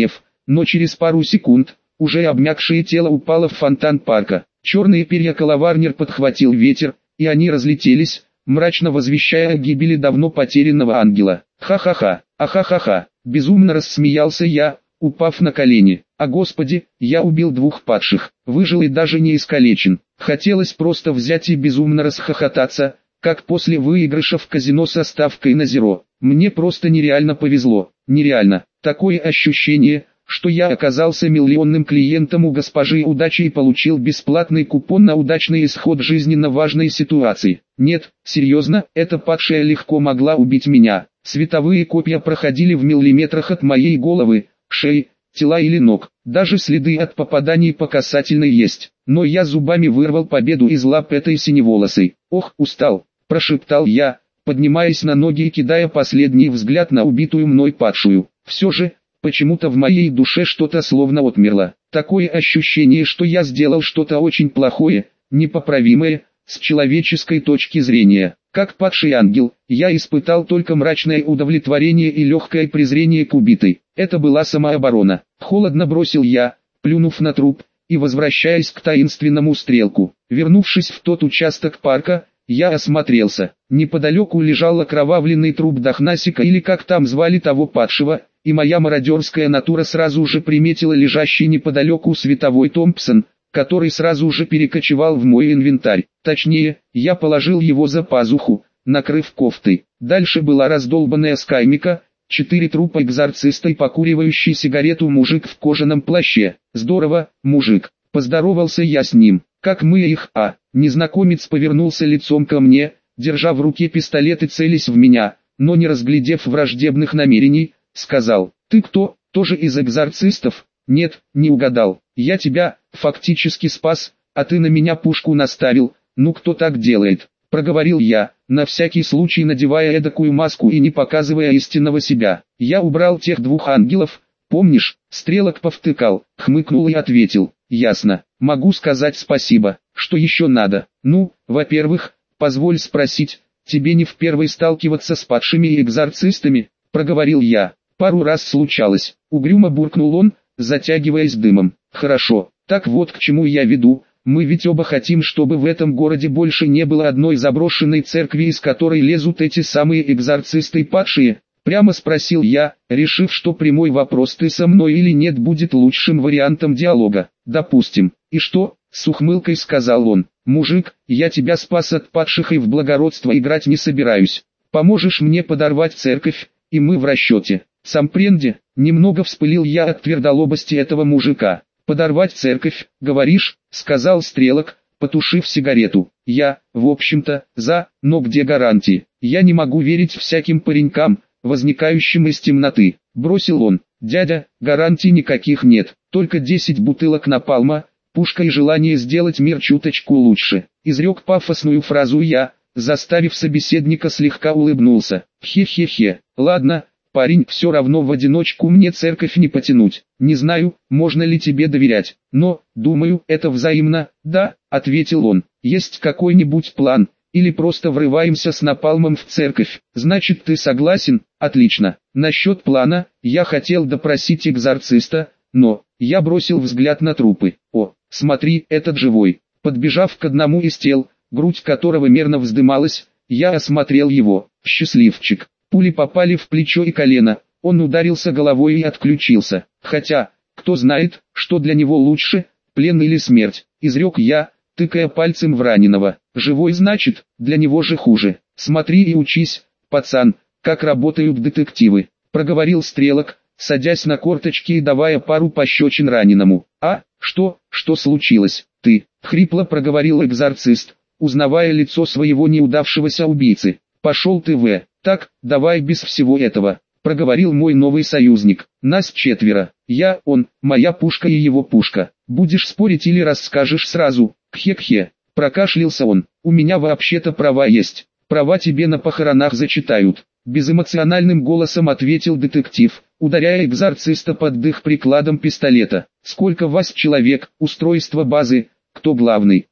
но через пару секунд, уже обмякшее тело упало в фонтан парка. Черные перья Калаварнер подхватил ветер, и они разлетелись, мрачно возвещая о гибели давно потерянного ангела. Ха-ха-ха, ахахаха, безумно рассмеялся я, упав на колени. А господи, я убил двух падших, выжил и даже не искалечен. Хотелось просто взять и безумно расхохотаться, как после выигрыша в казино со ставкой на зеро. Мне просто нереально повезло, нереально. Такое ощущение, что я оказался миллионным клиентом у госпожи удачи и получил бесплатный купон на удачный исход жизненно важной ситуации. Нет, серьезно, эта падшая легко могла убить меня. Световые копья проходили в миллиметрах от моей головы, шеи, тела или ног. Даже следы от попаданий по касательной есть. Но я зубами вырвал победу из лап этой синеволосой. Ох, устал, прошептал я, поднимаясь на ноги и кидая последний взгляд на убитую мной падшую. Все же, почему-то в моей душе что-то словно отмерло. Такое ощущение, что я сделал что-то очень плохое, непоправимое, с человеческой точки зрения. Как падший ангел, я испытал только мрачное удовлетворение и легкое презрение к убитой. Это была самооборона. Холодно бросил я, плюнув на труп, и возвращаясь к таинственному стрелку. Вернувшись в тот участок парка, я осмотрелся. Неподалеку лежал окровавленный труп Дахнасика или как там звали того падшего, и моя мародерская натура сразу же приметила лежащий неподалеку световой Томпсон, который сразу же перекочевал в мой инвентарь. Точнее, я положил его за пазуху, накрыв кофтой. Дальше была раздолбанная скаймика, четыре трупа экзорциста и покуривающий сигарету мужик в кожаном плаще. Здорово, мужик. Поздоровался я с ним. Как мы их, а? Незнакомец повернулся лицом ко мне, держа в руке пистолет и целясь в меня, но не разглядев враждебных намерений, сказал: «Ты кто, тоже из экзорцистов?» «Нет, не угадал. Я тебя, фактически спас, а ты на меня пушку наставил. Ну кто так делает?» Проговорил я, на всякий случай надевая эдакую маску и не показывая истинного себя. «Я убрал тех двух ангелов, помнишь?» Стрелок повтыкал, хмыкнул и ответил: «Ясно. Могу сказать спасибо. Что еще надо?» «Ну, во-первых, позволь спросить, тебе не в первый сталкиваться с падшими и экзорцистами?» Проговорил я. «Пару раз случалось», угрюмо буркнул он, затягиваясь дымом. «Хорошо, так вот к чему я веду. Мы ведь оба хотим, чтобы в этом городе больше не было одной заброшенной церкви, из которой лезут эти самые экзорцисты и падшие?» Прямо спросил я, решив, что прямой вопрос «ты со мной или нет» будет лучшим вариантом диалога. «Допустим. И что?» — с ухмылкой сказал он. «Мужик, я тебя спас от падших и в благородство играть не собираюсь. Поможешь мне подорвать церковь, и мы в расчете». «Сам пренде», немного вспылил я от твердолобости этого мужика. «Подорвать церковь, говоришь?» — сказал Стрелок, потушив сигарету. «Я, в общем-то, за, но где гарантии? Я не могу верить всяким паренькам, возникающим из темноты», — бросил он. «Дядя, гарантий никаких нет, только десять бутылок напалма, пушка и желание сделать мир чуточку лучше», — изрек пафосную фразу я, заставив собеседника слегка улыбнулся. «Хе-хе-хе, ладно, парень, все равно в одиночку мне церковь не потянуть. Не знаю, можно ли тебе доверять, но, думаю, это взаимно». «Да», — ответил он. «Есть какой-нибудь план? Или просто врываемся с напалмом в церковь?» «Значит, ты согласен?» «Отлично. Насчет плана, я хотел допросить экзорциста, но...» Я бросил взгляд на трупы. «О, смотри, этот живой». Подбежав к одному из тел, грудь которого мерно вздымалась, я осмотрел его. Счастливчик. Пули попали в плечо и колено, он ударился головой и отключился. Хотя, кто знает, что для него лучше, плен или смерть, изрек я, тыкая пальцем в раненого. «Живой, значит, для него же хуже. Смотри и учись, пацан, как работают детективы», проговорил Стрелок, садясь на корточки и давая пару пощечин раненому. «А, что, что случилось? Ты?» — хрипло проговорил экзорцист, узнавая лицо своего неудавшегося убийцы. «Пошел ты в...» «Так, давай без всего этого», — проговорил мой новый союзник. «Нас четверо. Я, он, моя пушка и его пушка. Будешь спорить или расскажешь сразу?» «Кхе-кхе», — прокашлялся он. «У меня вообще-то права есть. Права тебе на похоронах зачитают». Безэмоциональным голосом ответил детектив, ударяя экзорциста под дых прикладом пистолета. «Сколько вас человек, устройство базы, кто главный?»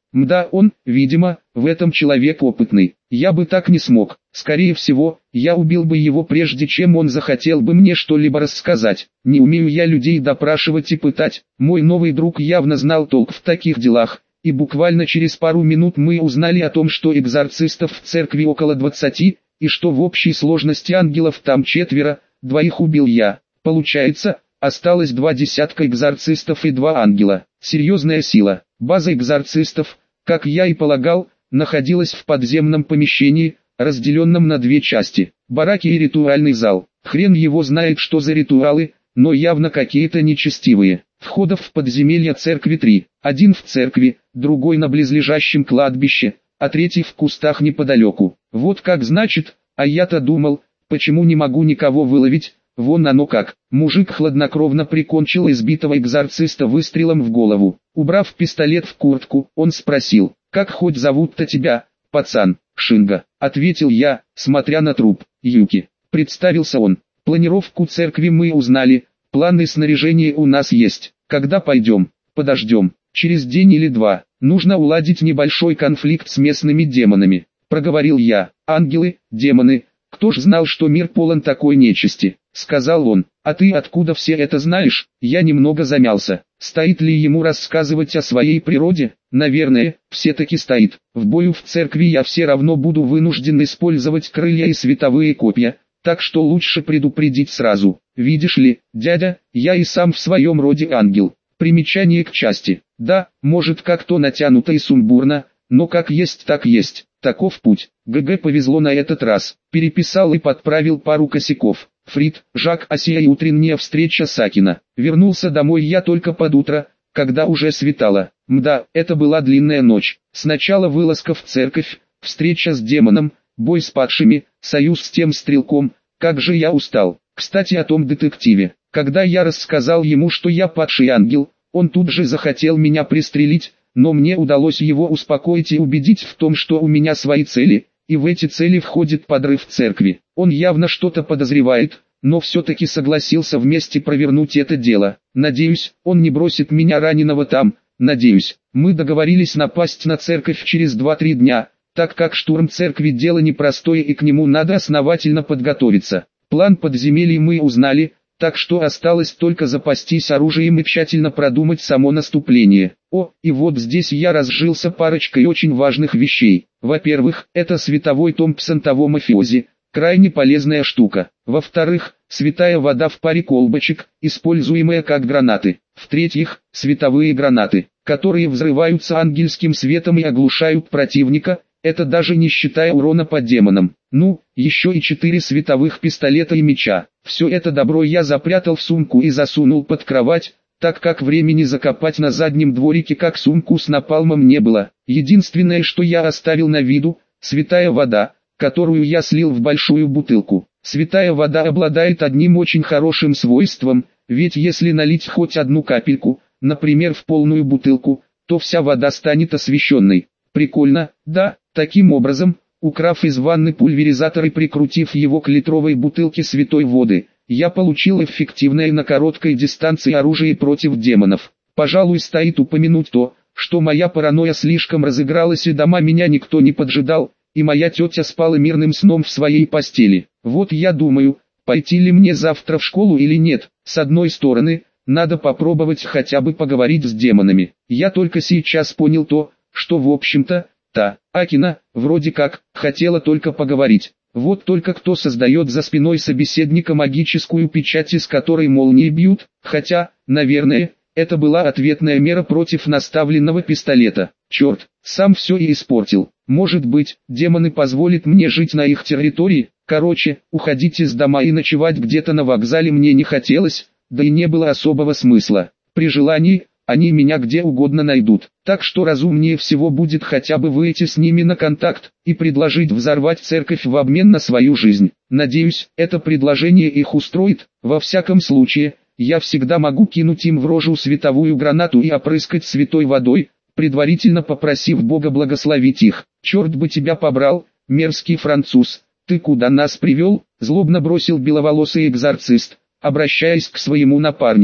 Мда, он, видимо, в этом человек опытный. Я бы так не смог. Скорее всего, я убил бы его прежде, чем он захотел бы мне что-либо рассказать. Не умею я людей допрашивать и пытать. Мой новый друг явно знал толк в таких делах. И буквально через пару минут мы узнали о том, что экзорцистов в церкви около двадцати, и что в общей сложности ангелов там четверо, двоих убил я. Получается, осталось два десятка экзорцистов и два ангела. Серьезная сила. База экзорцистов, как я и полагал, находилась в подземном помещении, разделенном на две части. Бараки и ритуальный зал. Хрен его знает, что за ритуалы, но явно какие-то нечестивые. Входов в подземелье церкви три. Один в церкви, другой на близлежащем кладбище, а третий в кустах неподалеку. Вот как значит, а я-то думал, почему не могу никого выловить, вон оно как. Мужик хладнокровно прикончил избитого экзорциста выстрелом в голову. Убрав пистолет в куртку, он спросил, как хоть зовут-то тебя, пацан? Шинга, ответил я, смотря на труп. Юки, представился он. Планировку церкви мы узнали, планы снаряжения у нас есть. Когда пойдем? Подождем. Через день или два. Нужно уладить небольшой конфликт с местными демонами. Проговорил я. Ангелы, демоны. Кто ж знал, что мир полон такой нечисти? Сказал он. А ты откуда все это знаешь? Я немного замялся. Стоит ли ему рассказывать о своей природе? Наверное, все-таки стоит. В бою в церкви я все равно буду вынужден использовать крылья и световые копья, так что лучше предупредить сразу. Видишь ли, дядя, я и сам в своем роде ангел. Примечание к части. Да, может как-то натянуто и сумбурно, но как есть так есть. Таков путь. ГГ повезло на этот раз. Переписал и подправил пару косяков. Фрид, Жак, Асия и утренняя встреча Сакина. Вернулся домой я только под утро, когда уже светало. Мда, это была длинная ночь. Сначала вылазка в церковь, встреча с демоном, бой с падшими, союз с тем стрелком. Как же я устал. Кстати, о том детективе. Когда я рассказал ему, что я падший ангел, он тут же захотел меня пристрелить, но мне удалось его успокоить и убедить в том, что у меня свои цели, и в эти цели входит подрыв церкви. Он явно что-то подозревает, но все-таки согласился вместе провернуть это дело. Надеюсь, он не бросит меня раненого там, надеюсь. Мы договорились напасть на церковь через два-три дня, так как штурм церкви дело непростое и к нему надо основательно подготовиться. План подземелий мы узнали, так что осталось только запастись оружием и тщательно продумать само наступление. О, и вот здесь я разжился парочкой очень важных вещей. Во-первых, это световой Томпсон того мафиози, крайне полезная штука. Во-вторых, святая вода в паре колбочек, используемая как гранаты. В-третьих, световые гранаты, которые взрываются ангельским светом и оглушают противника. Это даже не считая урона по демонам. Ну, еще и четыре световых пистолета и меча. Все это добро я запрятал в сумку и засунул под кровать, так как времени закопать на заднем дворике как сумку с напалмом не было. Единственное, что я оставил на виду, святая вода, которую я слил в большую бутылку. Святая вода обладает одним очень хорошим свойством, ведь если налить хоть одну капельку, например в полную бутылку, то вся вода станет освященной. Прикольно, да? Таким образом, украв из ванны пульверизатор и прикрутив его к литровой бутылке святой воды, я получил эффективное на короткой дистанции оружие против демонов. Пожалуй, стоит упомянуть то, что моя паранойя слишком разыгралась и дома меня никто не поджидал, и моя тетя спала мирным сном в своей постели. Вот я думаю, пойти ли мне завтра в школу или нет. С одной стороны, надо попробовать хотя бы поговорить с демонами. Я только сейчас понял то, что в общем-то, та, Акина, вроде как, хотела только поговорить. Вот только кто создает за спиной собеседника магическую печать, из которой молнии бьют, хотя, наверное, это была ответная мера против наставленного пистолета. Черт, сам все и испортил. Может быть, демоны позволят мне жить на их территории? Короче, уходить из дома и ночевать где-то на вокзале мне не хотелось, да и не было особого смысла. При желании, они меня где угодно найдут, так что разумнее всего будет хотя бы выйти с ними на контакт и предложить взорвать церковь в обмен на свою жизнь. Надеюсь, это предложение их устроит. Во всяком случае, я всегда могу кинуть им в рожу световую гранату и опрыскать святой водой, предварительно попросив Бога благословить их. Черт бы тебя побрал, мерзкий француз, ты куда нас привел? Злобно бросил беловолосый экзорцист, обращаясь к своему напарнику.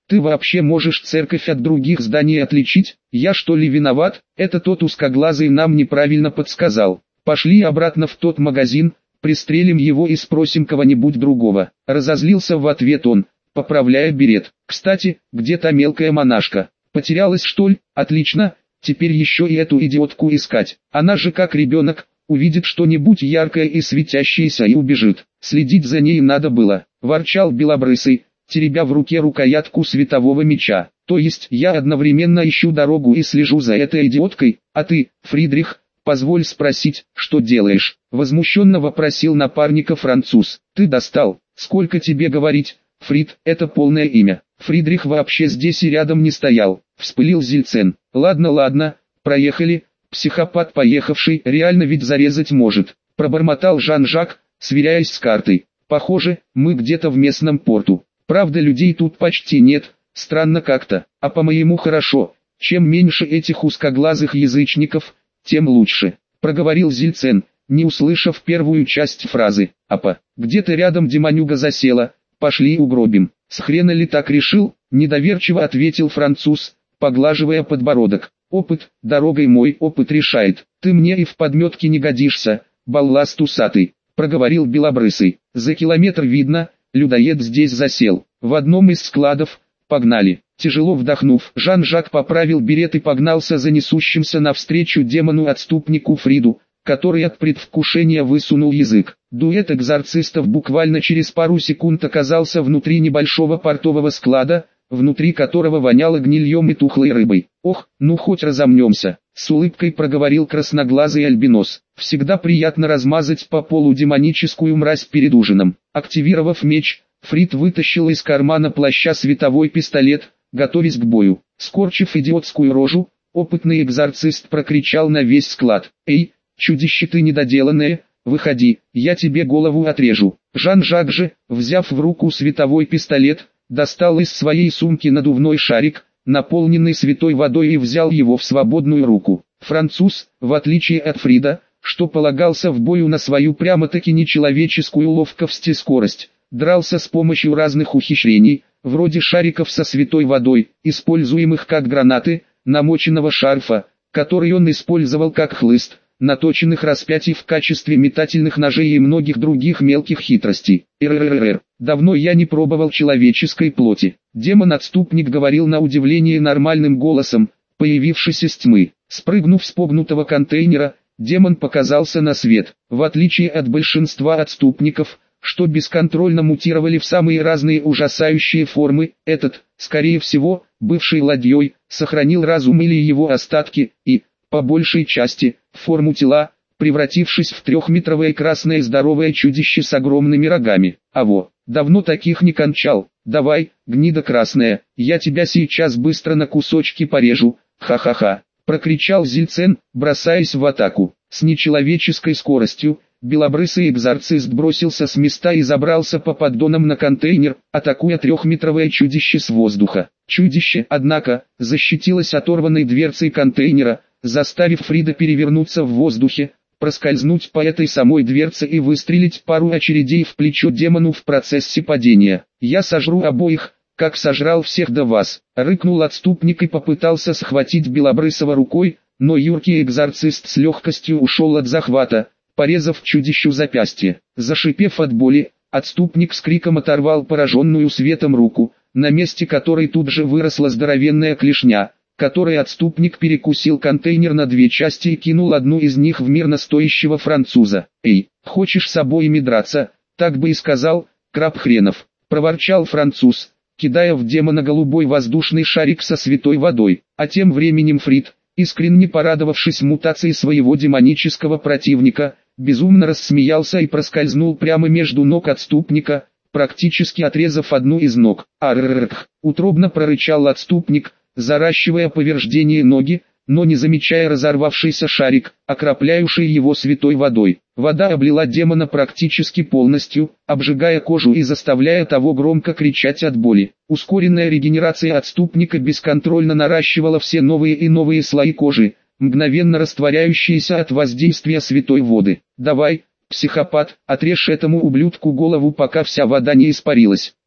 Ты вообще можешь церковь от других зданий отличить? Я что ли виноват? Это тот узкоглазый нам неправильно подсказал. Пошли обратно в тот магазин, пристрелим его и спросим кого-нибудь другого. Разозлился в ответ он, поправляя берет. Кстати, где та мелкая монашка? Потерялась что ли? Отлично, теперь еще и эту идиотку искать. Она же как ребенок, увидит что-нибудь яркое и светящееся и убежит. Следить за ней надо было, ворчал Белобрысый, теребя в руке рукоятку светового меча. То есть я одновременно ищу дорогу и слежу за этой идиоткой, а ты, Фридрих, позволь спросить, что делаешь? Возмущенно вопросил напарника француз. Ты достал, сколько тебе говорить? Фрид, это полное имя. Фридрих вообще здесь и рядом не стоял, вспылил Зильцен. Ладно, ладно, проехали, психопат поехавший реально ведь зарезать может. Пробормотал Жан-Жак, сверяясь с картой. Похоже, мы где-то в местном порту. Правда, людей тут почти нет, странно как-то, а по-моему хорошо. Чем меньше этих узкоглазых язычников, тем лучше, проговорил Зильцен, не услышав первую часть фразы. Апа, где-то рядом демонюга засела, пошли угробим. С хрена ли так решил? Недоверчиво ответил француз, поглаживая подбородок. Опыт, дорогой мой опыт решает. Ты мне и в подметке не годишься, балласт усатый, проговорил Белобрысый. За километр видно, людоед здесь засел. В одном из складов. Погнали. Тяжело вдохнув, Жан-Жак поправил берет и погнался за несущимся навстречу демону-отступнику Фриду, который от предвкушения высунул язык. Дуэт экзорцистов буквально через пару секунд оказался внутри небольшого портового склада, внутри которого воняло гнильем и тухлой рыбой. «Ох, ну хоть разомнемся», — с улыбкой проговорил красноглазый альбинос. «Всегда приятно размазать по полу демоническую мразь перед ужином». Активировав меч, Фрид вытащил из кармана плаща световой пистолет, готовясь к бою. Скорчив идиотскую рожу, опытный экзорцист прокричал на весь склад: «Эй, чудище ты недоделанное, выходи, я тебе голову отрежу». Жан-Жак же, взяв в руку световой пистолет, достал из своей сумки надувной шарик, наполненный святой водой, и взял его в свободную руку. Француз, в отличие от Фрида, что полагался в бою на свою прямо-таки нечеловеческую ловкость и скорость, дрался с помощью разных ухищрений, вроде шариков со святой водой, используемых как гранаты, намоченного шарфа, который он использовал как хлыст, наточенных распятий в качестве метательных ножей и многих других мелких хитростей. РРРР. Давно я не пробовал человеческой плоти. Демон-отступник говорил на удивление нормальным голосом, появившись из тьмы. Спрыгнув с погнутого контейнера, демон показался на свет. В отличие от большинства отступников, что бесконтрольно мутировали в самые разные ужасающие формы, этот, скорее всего, бывший ладьей, сохранил разум или его остатки, и, по большей части, форму тела, превратившись в трехметровое красное здоровое чудище с огромными рогами. А во, давно таких не кончал. Давай, гнида красная, я тебя сейчас быстро на кусочки порежу, ха-ха-ха, прокричал Зильцен, бросаясь в атаку. С нечеловеческой скоростью, белобрысый экзорцист бросился с места и забрался по поддонам на контейнер, атакуя трехметровое чудище с воздуха. Чудище, однако, защитилось оторванной дверцей контейнера, заставив Фрида перевернуться в воздухе, проскользнуть по этой самой дверце и выстрелить пару очередей в плечо демону в процессе падения. «Я сожру обоих, как сожрал всех до вас», — рыкнул отступник и попытался схватить Белобрысова рукой, но юркий экзорцист с легкостью ушел от захвата, порезав чудищу запястье. Зашипев от боли, отступник с криком оторвал пораженную светом руку, на месте которой тут же выросла здоровенная клешня, которой отступник перекусил контейнер на две части и кинул одну из них в мирно стоящего француза. «Эй, хочешь с обоими драться, так бы и сказал, краб хренов», — проворчал француз, кидая в демона голубой воздушный шарик со святой водой. А тем временем Фрид, искренне порадовавшись мутации своего демонического противника, безумно рассмеялся и проскользнул прямо между ног отступника, практически отрезав одну из ног. «Арррррх!» — утробно прорычал отступник, заращивая повреждение ноги, но не замечая разорвавшийся шарик, окропляющий его святой водой. Вода облила демона практически полностью, обжигая кожу и заставляя того громко кричать от боли. Ускоренная регенерация отступника бесконтрольно наращивала все новые и новые слои кожи, мгновенно растворяющиеся от воздействия святой воды. «Давай, психопат, отрежь этому ублюдку голову, пока вся вода не испарилась»,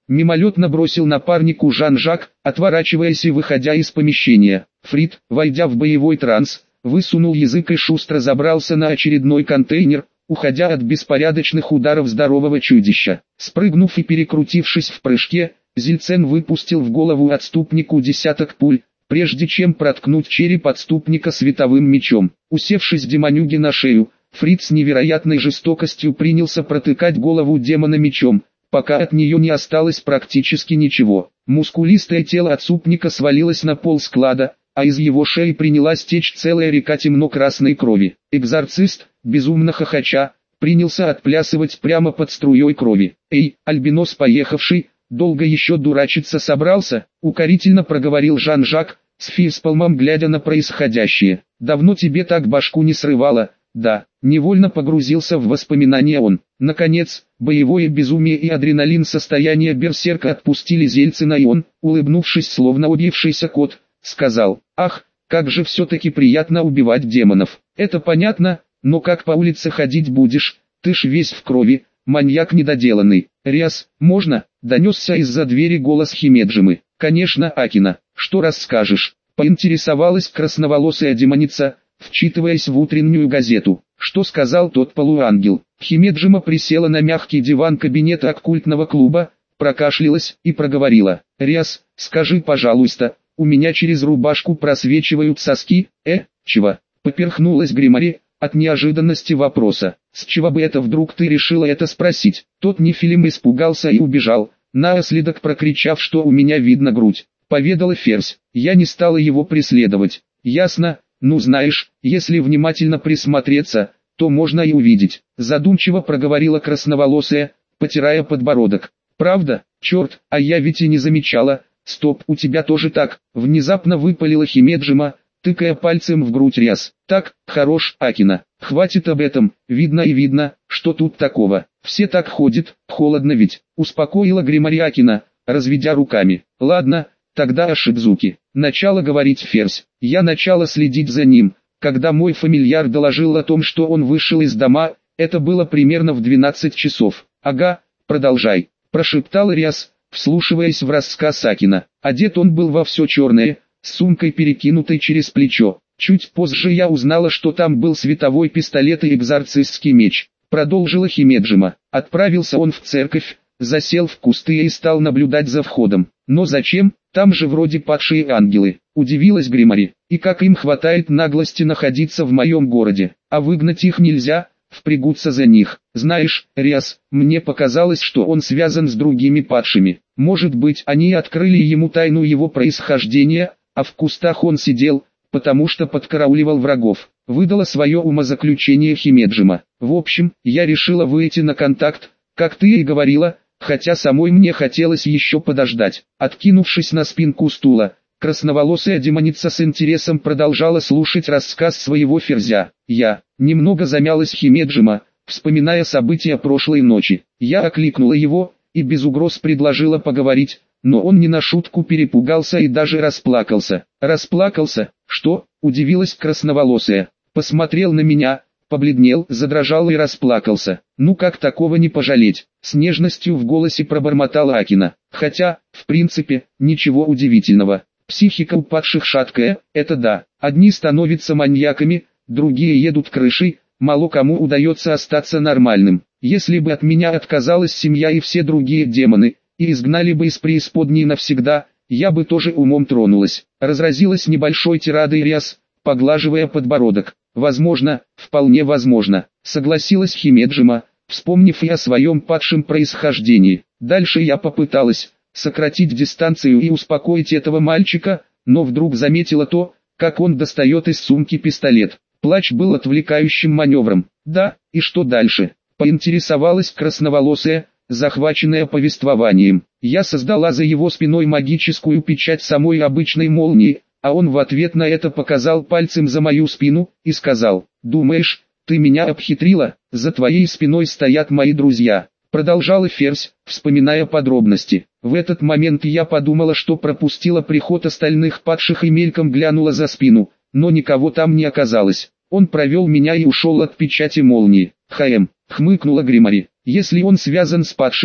Мимолетно бросил напарнику Жан-Жак, отворачиваясь и выходя из помещения. Фрид, войдя в боевой транс, высунул язык и шустро забрался на очередной контейнер, уходя от беспорядочных ударов здорового чудища. Спрыгнув и перекрутившись в прыжке, Зильцен выпустил в голову отступнику десяток пуль, прежде чем проткнуть череп отступника световым мечом. Усевшись демонюге на шею, Фрид с невероятной жестокостью принялся протыкать голову демона мечом, пока от нее не осталось практически ничего. Мускулистое тело отступника свалилось на пол склада, а из его шеи принялась течь целая река темно-красной крови. Экзорцист, безумно хохоча, принялся отплясывать прямо под струей крови. «Эй, альбинос поехавший, долго еще дурачиться собрался?» — укорительно проговорил Жан-Жак, с фейспалмом глядя на происходящее. «Давно тебе так башку не срывало?» «Да», — невольно погрузился в воспоминания он. Наконец, боевое безумие и адреналин состояния берсерка отпустили Зельцина, и он, улыбнувшись словно убившийся кот, сказал: «Ах, как же все-таки приятно убивать демонов. Это понятно, но как по улице ходить будешь, ты ж весь в крови, маньяк недоделанный». «Риас, можно?» — донесся из-за двери голос Химеджимы. «Конечно, Акина, что расскажешь?» — поинтересовалась красноволосая демоница, вчитываясь в утреннюю газету. «Что сказал тот полуангел?» Химеджима присела на мягкий диван кабинета оккультного клуба, прокашлялась и проговорила: «Риас, скажи, пожалуйста, у меня через рубашку просвечивают соски?» «Э, чего?» — поперхнулась Гримари от неожиданности вопроса. «С чего бы это вдруг ты решила это спросить?» Тот нефилим испугался и убежал, наоследок прокричав, что у меня видно грудь. Поведала Ферзь. Я не стала его преследовать. «Ясно, ну знаешь, если внимательно присмотреться, то можно и увидеть», задумчиво проговорила красноволосая, потирая подбородок. «Правда? Черт, а я ведь и не замечала. Стоп, у тебя тоже так?» Внезапно выпалила Химеджима, тыкая пальцем в грудь Риас. «Так, хорош, Акина, хватит об этом, видно и видно, что тут такого. Все так ходят, холодно ведь», успокоила Гримари Акина, разведя руками. «Ладно, тогда о Шидзуке. Начала говорить Ферзь. Я начала следить за ним, когда мой фамильяр доложил о том, что он вышел из дома, это было примерно в двенадцать часов. «Ага, продолжай», прошептал Риас, вслушиваясь в рассказ Акина. Одет он был во все черное, с сумкой перекинутой через плечо. Чуть позже я узнала, что там был световой пистолет и экзорцистский меч. Продолжила Химеджима. Отправился он в церковь, засел в кусты и стал наблюдать за входом. «Но зачем? Там же вроде падшие ангелы», удивилась Гримари. «И как им хватает наглости находиться в моем городе? А выгнать их нельзя, впрягутся за них. Знаешь, Риас, мне показалось, что он связан с другими падшими. Может быть, они открыли ему тайну его происхождения, а в кустах он сидел, потому что подкарауливал врагов», выдала свое умозаключение Химеджима. «В общем, я решила выйти на контакт, как ты и говорила, хотя самой мне хотелось еще подождать». Откинувшись на спинку стула, красноволосая демоница с интересом продолжала слушать рассказ своего Ферзя. «Я...» Немного замялась Химеджима, вспоминая события прошлой ночи. Я окликнула его, и без угроз предложила поговорить, но он не на шутку перепугался и даже расплакался. «Расплакался? Что?» — удивилась красноволосая. «Посмотрел на меня, побледнел, задрожал и расплакался. Ну как такого не пожалеть?» С нежностью в голосе пробормотала Акина. «Хотя, в принципе, ничего удивительного. Психика у падших шаткая, это да. Одни становятся маньяками, другие едут крышей, мало кому удается остаться нормальным. Если бы от меня отказалась семья и все другие демоны, и изгнали бы из преисподней навсегда, я бы тоже умом тронулась». Разразилась небольшой тирадой Риас, поглаживая подбородок. «Возможно, вполне возможно», согласилась Химеджима, вспомнив и о своем падшем происхождении. Дальше я попыталась сократить дистанцию и успокоить этого мальчика, но вдруг заметила то, как он достает из сумки пистолет. Плач был отвлекающим маневром. «Да, и что дальше?» — поинтересовалась красноволосая, захваченная повествованием. «Я создала за его спиной магическую печать самой обычной молнии, а он в ответ на это показал пальцем за мою спину и сказал: «Думаешь, ты меня обхитрила? За твоей спиной стоят мои друзья». Продолжала Ферзь, вспоминая подробности. В этот момент я подумала, что пропустила приход остальных падших и мельком глянула за спину, но никого там не оказалось. Он провел меня и ушел от печати молнии. «Хм», хмыкнула Гримари. «Если он связан с падшими,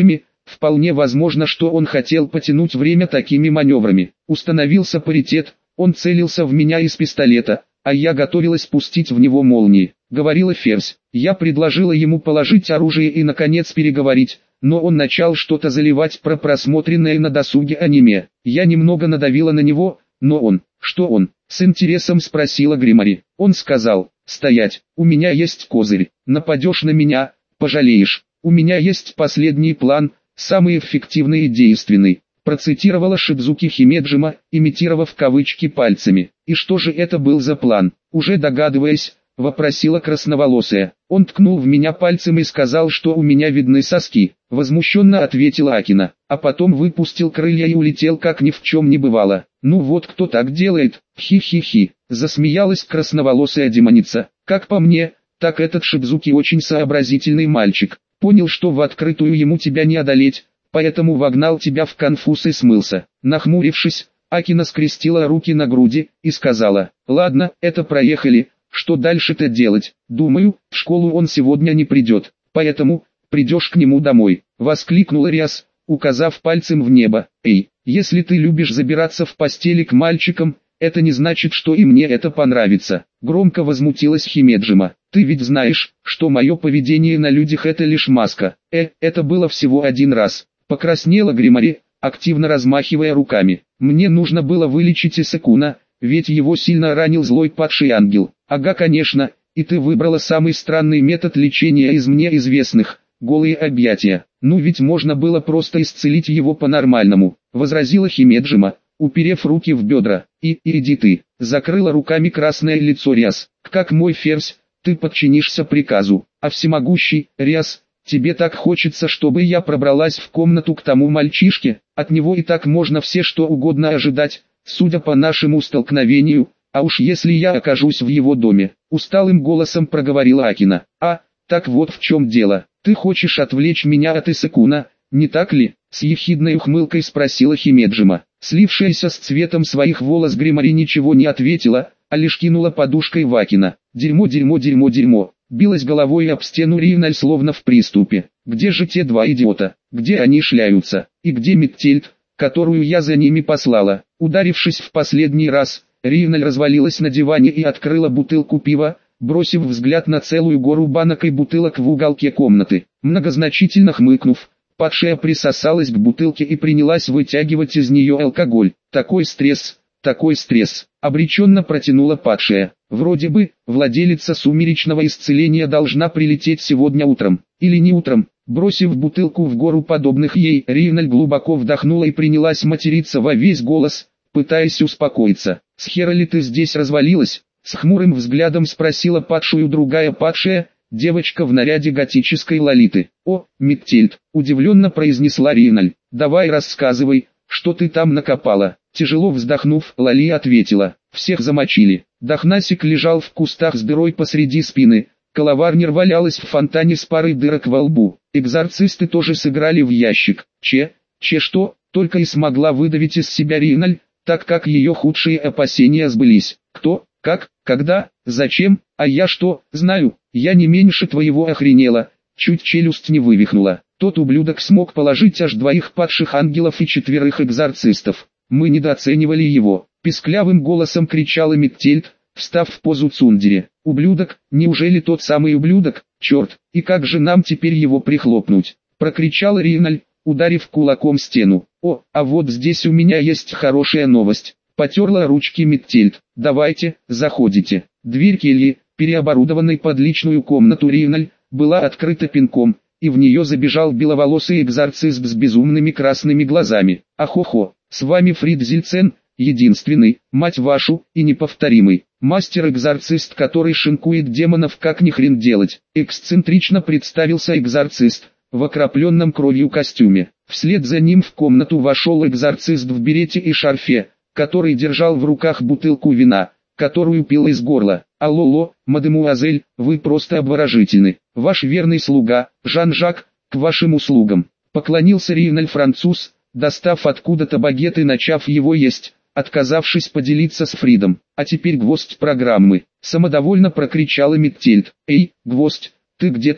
Вполне возможно, что он хотел потянуть время такими маневрами. Установился паритет, он целился в меня из пистолета, а я готовилась пустить в него молнии. Говорила Ферзь. Я предложила ему положить оружие и наконец переговорить, но он начал что-то заливать про просмотренное на досуге аниме. Я немного надавила на него, но он... Что он? С интересом спросила Гримари. Он сказал: «Стоять, у меня есть козырь, нападешь на меня, пожалеешь. У меня есть последний план, самый эффективный и действенный», процитировала Шидзуки Химеджима, имитировав кавычки пальцами. «И что же это был за план?» Уже догадываясь, вопросила красноволосая. Он ткнул в меня пальцем и сказал, что у меня видны соски. Возмущенно ответила Акина, а потом выпустил крылья и улетел, как ни в чем не бывало. Ну вот кто так делает, хи-хи-хи, засмеялась красноволосая демоница. Как по мне, так этот Шидзуки очень сообразительный мальчик. Понял, что в открытую ему тебя не одолеть, поэтому вогнал тебя в конфуз и смылся. Нахмурившись, Акина скрестила руки на груди и сказала: «Ладно, это проехали. Что дальше-то делать? Думаю, в школу он сегодня не придет, поэтому придешь к нему домой», — воскликнула Риас, указав пальцем в небо. «Эй, если ты любишь забираться в постели к мальчикам, это не значит, что и мне это понравится», — громко возмутилась Химеджима. «Ты ведь знаешь, что мое поведение на людях это лишь маска». «Э, это было всего один раз», — покраснела Гримари, активно размахивая руками. «Мне нужно было вылечить Исакуна, ведь его сильно ранил злой падший ангел». «Ага, конечно, и ты выбрала самый странный метод лечения из мне известных – голые объятия. Ну ведь можно было просто исцелить его по-нормальному», – возразила Химеджима, уперев руки в бедра. «И, и иди ты», – закрыла руками красное лицо Риас. «Как мой Ферзь, ты подчинишься приказу, а всемогущий, Риас, тебе так хочется, чтобы я пробралась в комнату к тому мальчишке, от него и так можно все что угодно ожидать, судя по нашему столкновению. А уж если я окажусь в его доме», — усталым голосом проговорила Акина. «А, так вот в чем дело, ты хочешь отвлечь меня от Исакуна, не так ли?» — с ехидной ухмылкой спросила Химеджима. Слившаяся с цветом своих волос Гримари ничего не ответила, а лишь кинула подушкой в Акина. «Дерьмо, дерьмо, дерьмо, дерьмо», — билась головой об стену Ривналь словно в приступе. «Где же те два идиота? Где они шляются? И где Миттельд, которую я за ними послала?» Ударившись в последний раз, Ривналь развалилась на диване и открыла бутылку пива, бросив взгляд на целую гору банок и бутылок в уголке комнаты. Многозначительно хмыкнув, падшая присосалась к бутылке и принялась вытягивать из нее алкоголь. «Такой стресс, такой стресс», — обреченно протянула падшая. «Вроде бы, владелица сумеречного исцеления должна прилететь сегодня утром, или не утром». Бросив бутылку в гору подобных ей, Ривналь глубоко вдохнула и принялась материться во весь голос, пытаясь успокоиться. «С хера ли ты здесь развалилась?» — с хмурым взглядом спросила падшую другая падшая, девочка в наряде готической лолиты. «О, Миттельд!» — удивленно произнесла Ривналь. «Давай рассказывай, что ты там накопала?» Тяжело вздохнув, Лали ответила. «Всех замочили». Дахнасик лежал в кустах с дырой посреди спины, Коловарнер валялась в фонтане с парой дырок во лбу. Экзорцисты тоже сыграли в ящик. Че, че что, только и смогла выдавить из себя Ривналь, так как ее худшие опасения сбылись. Кто, как, когда, зачем, а я что, знаю, я не меньше твоего охренела, чуть челюсть не вывихнула. Тот ублюдок смог положить аж двоих падших ангелов и четверых экзорцистов. Мы недооценивали его. Писклявым голосом кричала Миттельд, встав в позу цундери. «Ублюдок, неужели тот самый ублюдок? Черт, и как же нам теперь его прихлопнуть?» Прокричала Ривналь, ударив кулаком стену. «О, а вот здесь у меня есть хорошая новость». Потерла ручки Миттельд. «Давайте, заходите». Дверь кельи, переоборудованной под личную комнату Ривналь, была открыта пинком, и в нее забежал беловолосый экзорцист с безумными красными глазами. «Ахо-хо, с вами Фрид Зильцен, единственный, мать вашу, и неповторимый, мастер-экзорцист, который шинкует демонов как ни хрен делать». Эксцентрично представился экзорцист, в окропленном кровью костюме. Вслед за ним в комнату вошел экзорцист в берете и шарфе, который держал в руках бутылку вина, которую пил из горла. «Алло-ло, мадемуазель, вы просто обворожительны. Ваш верный слуга, Жан-Жак, к вашим услугам». Поклонился Ривналь француз, достав откуда-то багет и начав его есть, отказавшись поделиться с Фридом. «А теперь гвоздь программы», — самодовольно прокричала Миттельд. «Эй, гвоздь, ты где там?»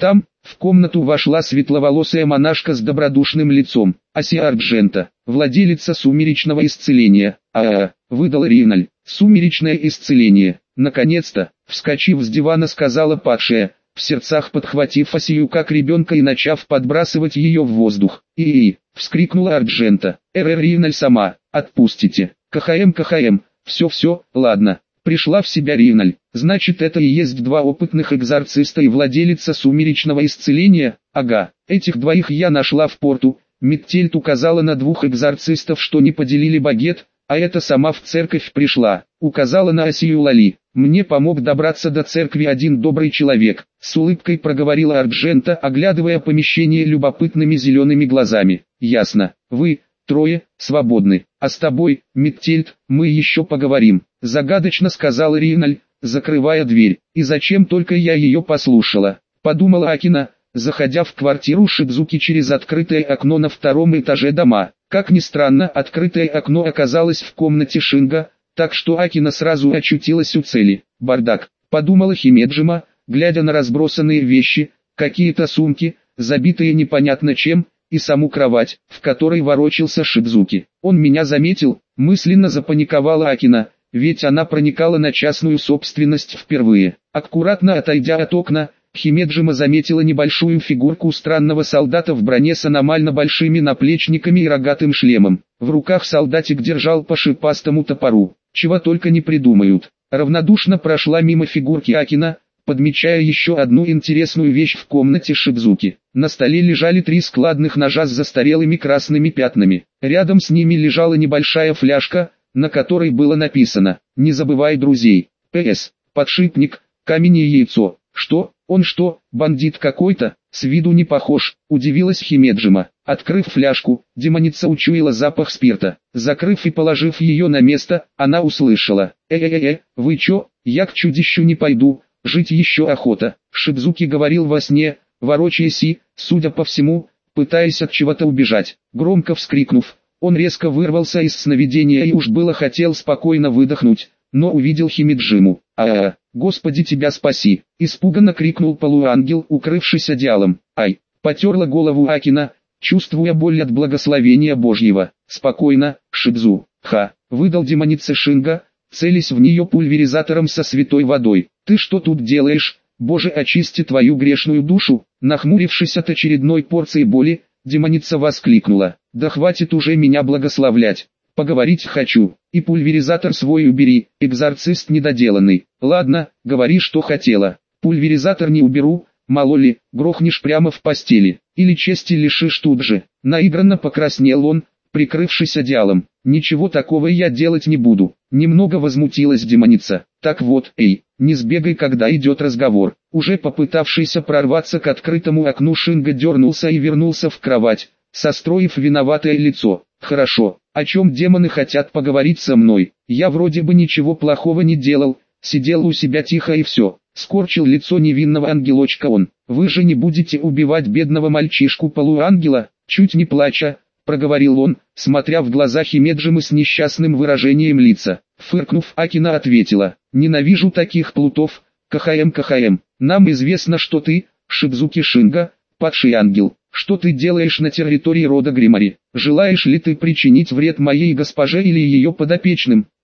В комнату вошла светловолосая монашка с добродушным лицом. Асия Арджента, владелица сумеречного исцеления. А-а-а, выдал Риналь. Сумеречное исцеление. Наконец-то, вскочив с дивана, сказала падшая, в сердцах подхватив Асию как ребенка и начав подбрасывать ее в воздух. И-и-и, вскрикнула Арджента. Эр Риналь сама, отпустите. КХМ, КХМ, все-все, ладно. Пришла в себя Риналь. Значит, это и есть два опытных экзорциста и владелица сумеречного исцеления? Ага, этих двоих я нашла в порту. Миттельт указала на двух экзорцистов, что не поделили багет, а эта сама в церковь пришла. Указала на Асию Лали. Мне помог добраться до церкви один добрый человек. С улыбкой проговорила Арджента, оглядывая помещение любопытными зелеными глазами. Ясно, вы... трое, свободны, а с тобой, Миттельт, мы еще поговорим, загадочно сказал Риналь, закрывая дверь. И зачем только я ее послушала, подумала Акина, заходя в квартиру Шидзуки через открытое окно на втором этаже дома. Как ни странно, открытое окно оказалось в комнате Шинга, так что Акина сразу очутилась у цели. Бардак, подумала Химеджима, глядя на разбросанные вещи, какие-то сумки, забитые непонятно чем, и саму кровать, в которой ворочался Шидзуки. Он меня заметил, мысленно запаниковала Акина, ведь она проникала на частную собственность впервые. Аккуратно отойдя от окна, Химеджима заметила небольшую фигурку странного солдата в броне с аномально большими наплечниками и рогатым шлемом. В руках солдатик держал по шипастому топору. Чего только не придумают. Равнодушно прошла мимо фигурки Акина, подмечая еще одну интересную вещь в комнате Шидзуки. На столе лежали три складных ножа с застарелыми красными пятнами. Рядом с ними лежала небольшая фляжка, на которой было написано «Не забывай друзей». П.С. Подшипник, камень и яйцо. Что? Он что, бандит какой-то? С виду не похож, удивилась Химеджима. Открыв фляжку, демоница учуяла запах спирта. Закрыв и положив ее на место, она услышала: «Э-э-э, вы чё, я к чудищу не пойду, жить еще охота». Шидзуки говорил во сне, ворочаясь и, судя по всему, пытаясь от чего-то убежать. Громко вскрикнув, он резко вырвался из сновидения и уж было хотел спокойно выдохнуть, но увидел Химеджиму. «А-а-а, Господи тебя спаси!» — испуганно крикнул полуангел, укрывшись одеялом. «Ай!» — потерла голову Акина, чувствуя боль от благословения Божьего. «Спокойно, Шидзу!» — ха! — выдал демоница Шинга, целясь в нее пульверизатором со святой водой. «Ты что тут делаешь? Боже, очисти твою грешную душу!» Нахмурившись от очередной порции боли, демоница воскликнула: «Да хватит уже меня благословлять! Поговорить хочу, и пульверизатор свой убери, экзорцист недоделанный». «Ладно, говори, что хотела. Пульверизатор не уберу, мало ли, грохнешь прямо в постели, или чести лишишь тут же». Наигранно покраснел он, прикрывшись одеялом. «Ничего такого я делать не буду». Немного возмутилась демоница. «Так вот, эй, не сбегай, когда идет разговор». Уже попытавшийся прорваться к открытому окну Шинга дернулся и вернулся в кровать, состроив виноватое лицо. «Хорошо, о чем демоны хотят поговорить со мной? Я вроде бы ничего плохого не делал, сидел у себя тихо и все». Скорчил лицо невинного ангелочка он. «Вы же не будете убивать бедного мальчишку-полуангела?» Чуть не плача, проговорил он, смотря в глаза Химеджимы с несчастным выражением лица. Фыркнув, Акина ответила: «Ненавижу таких плутов, КХМ КХМ. Нам известно, что ты, Шидзуки Шинга, падший ангел. Что ты делаешь на территории рода Гримари? Желаешь ли ты причинить вред моей госпоже или ее подопечным?»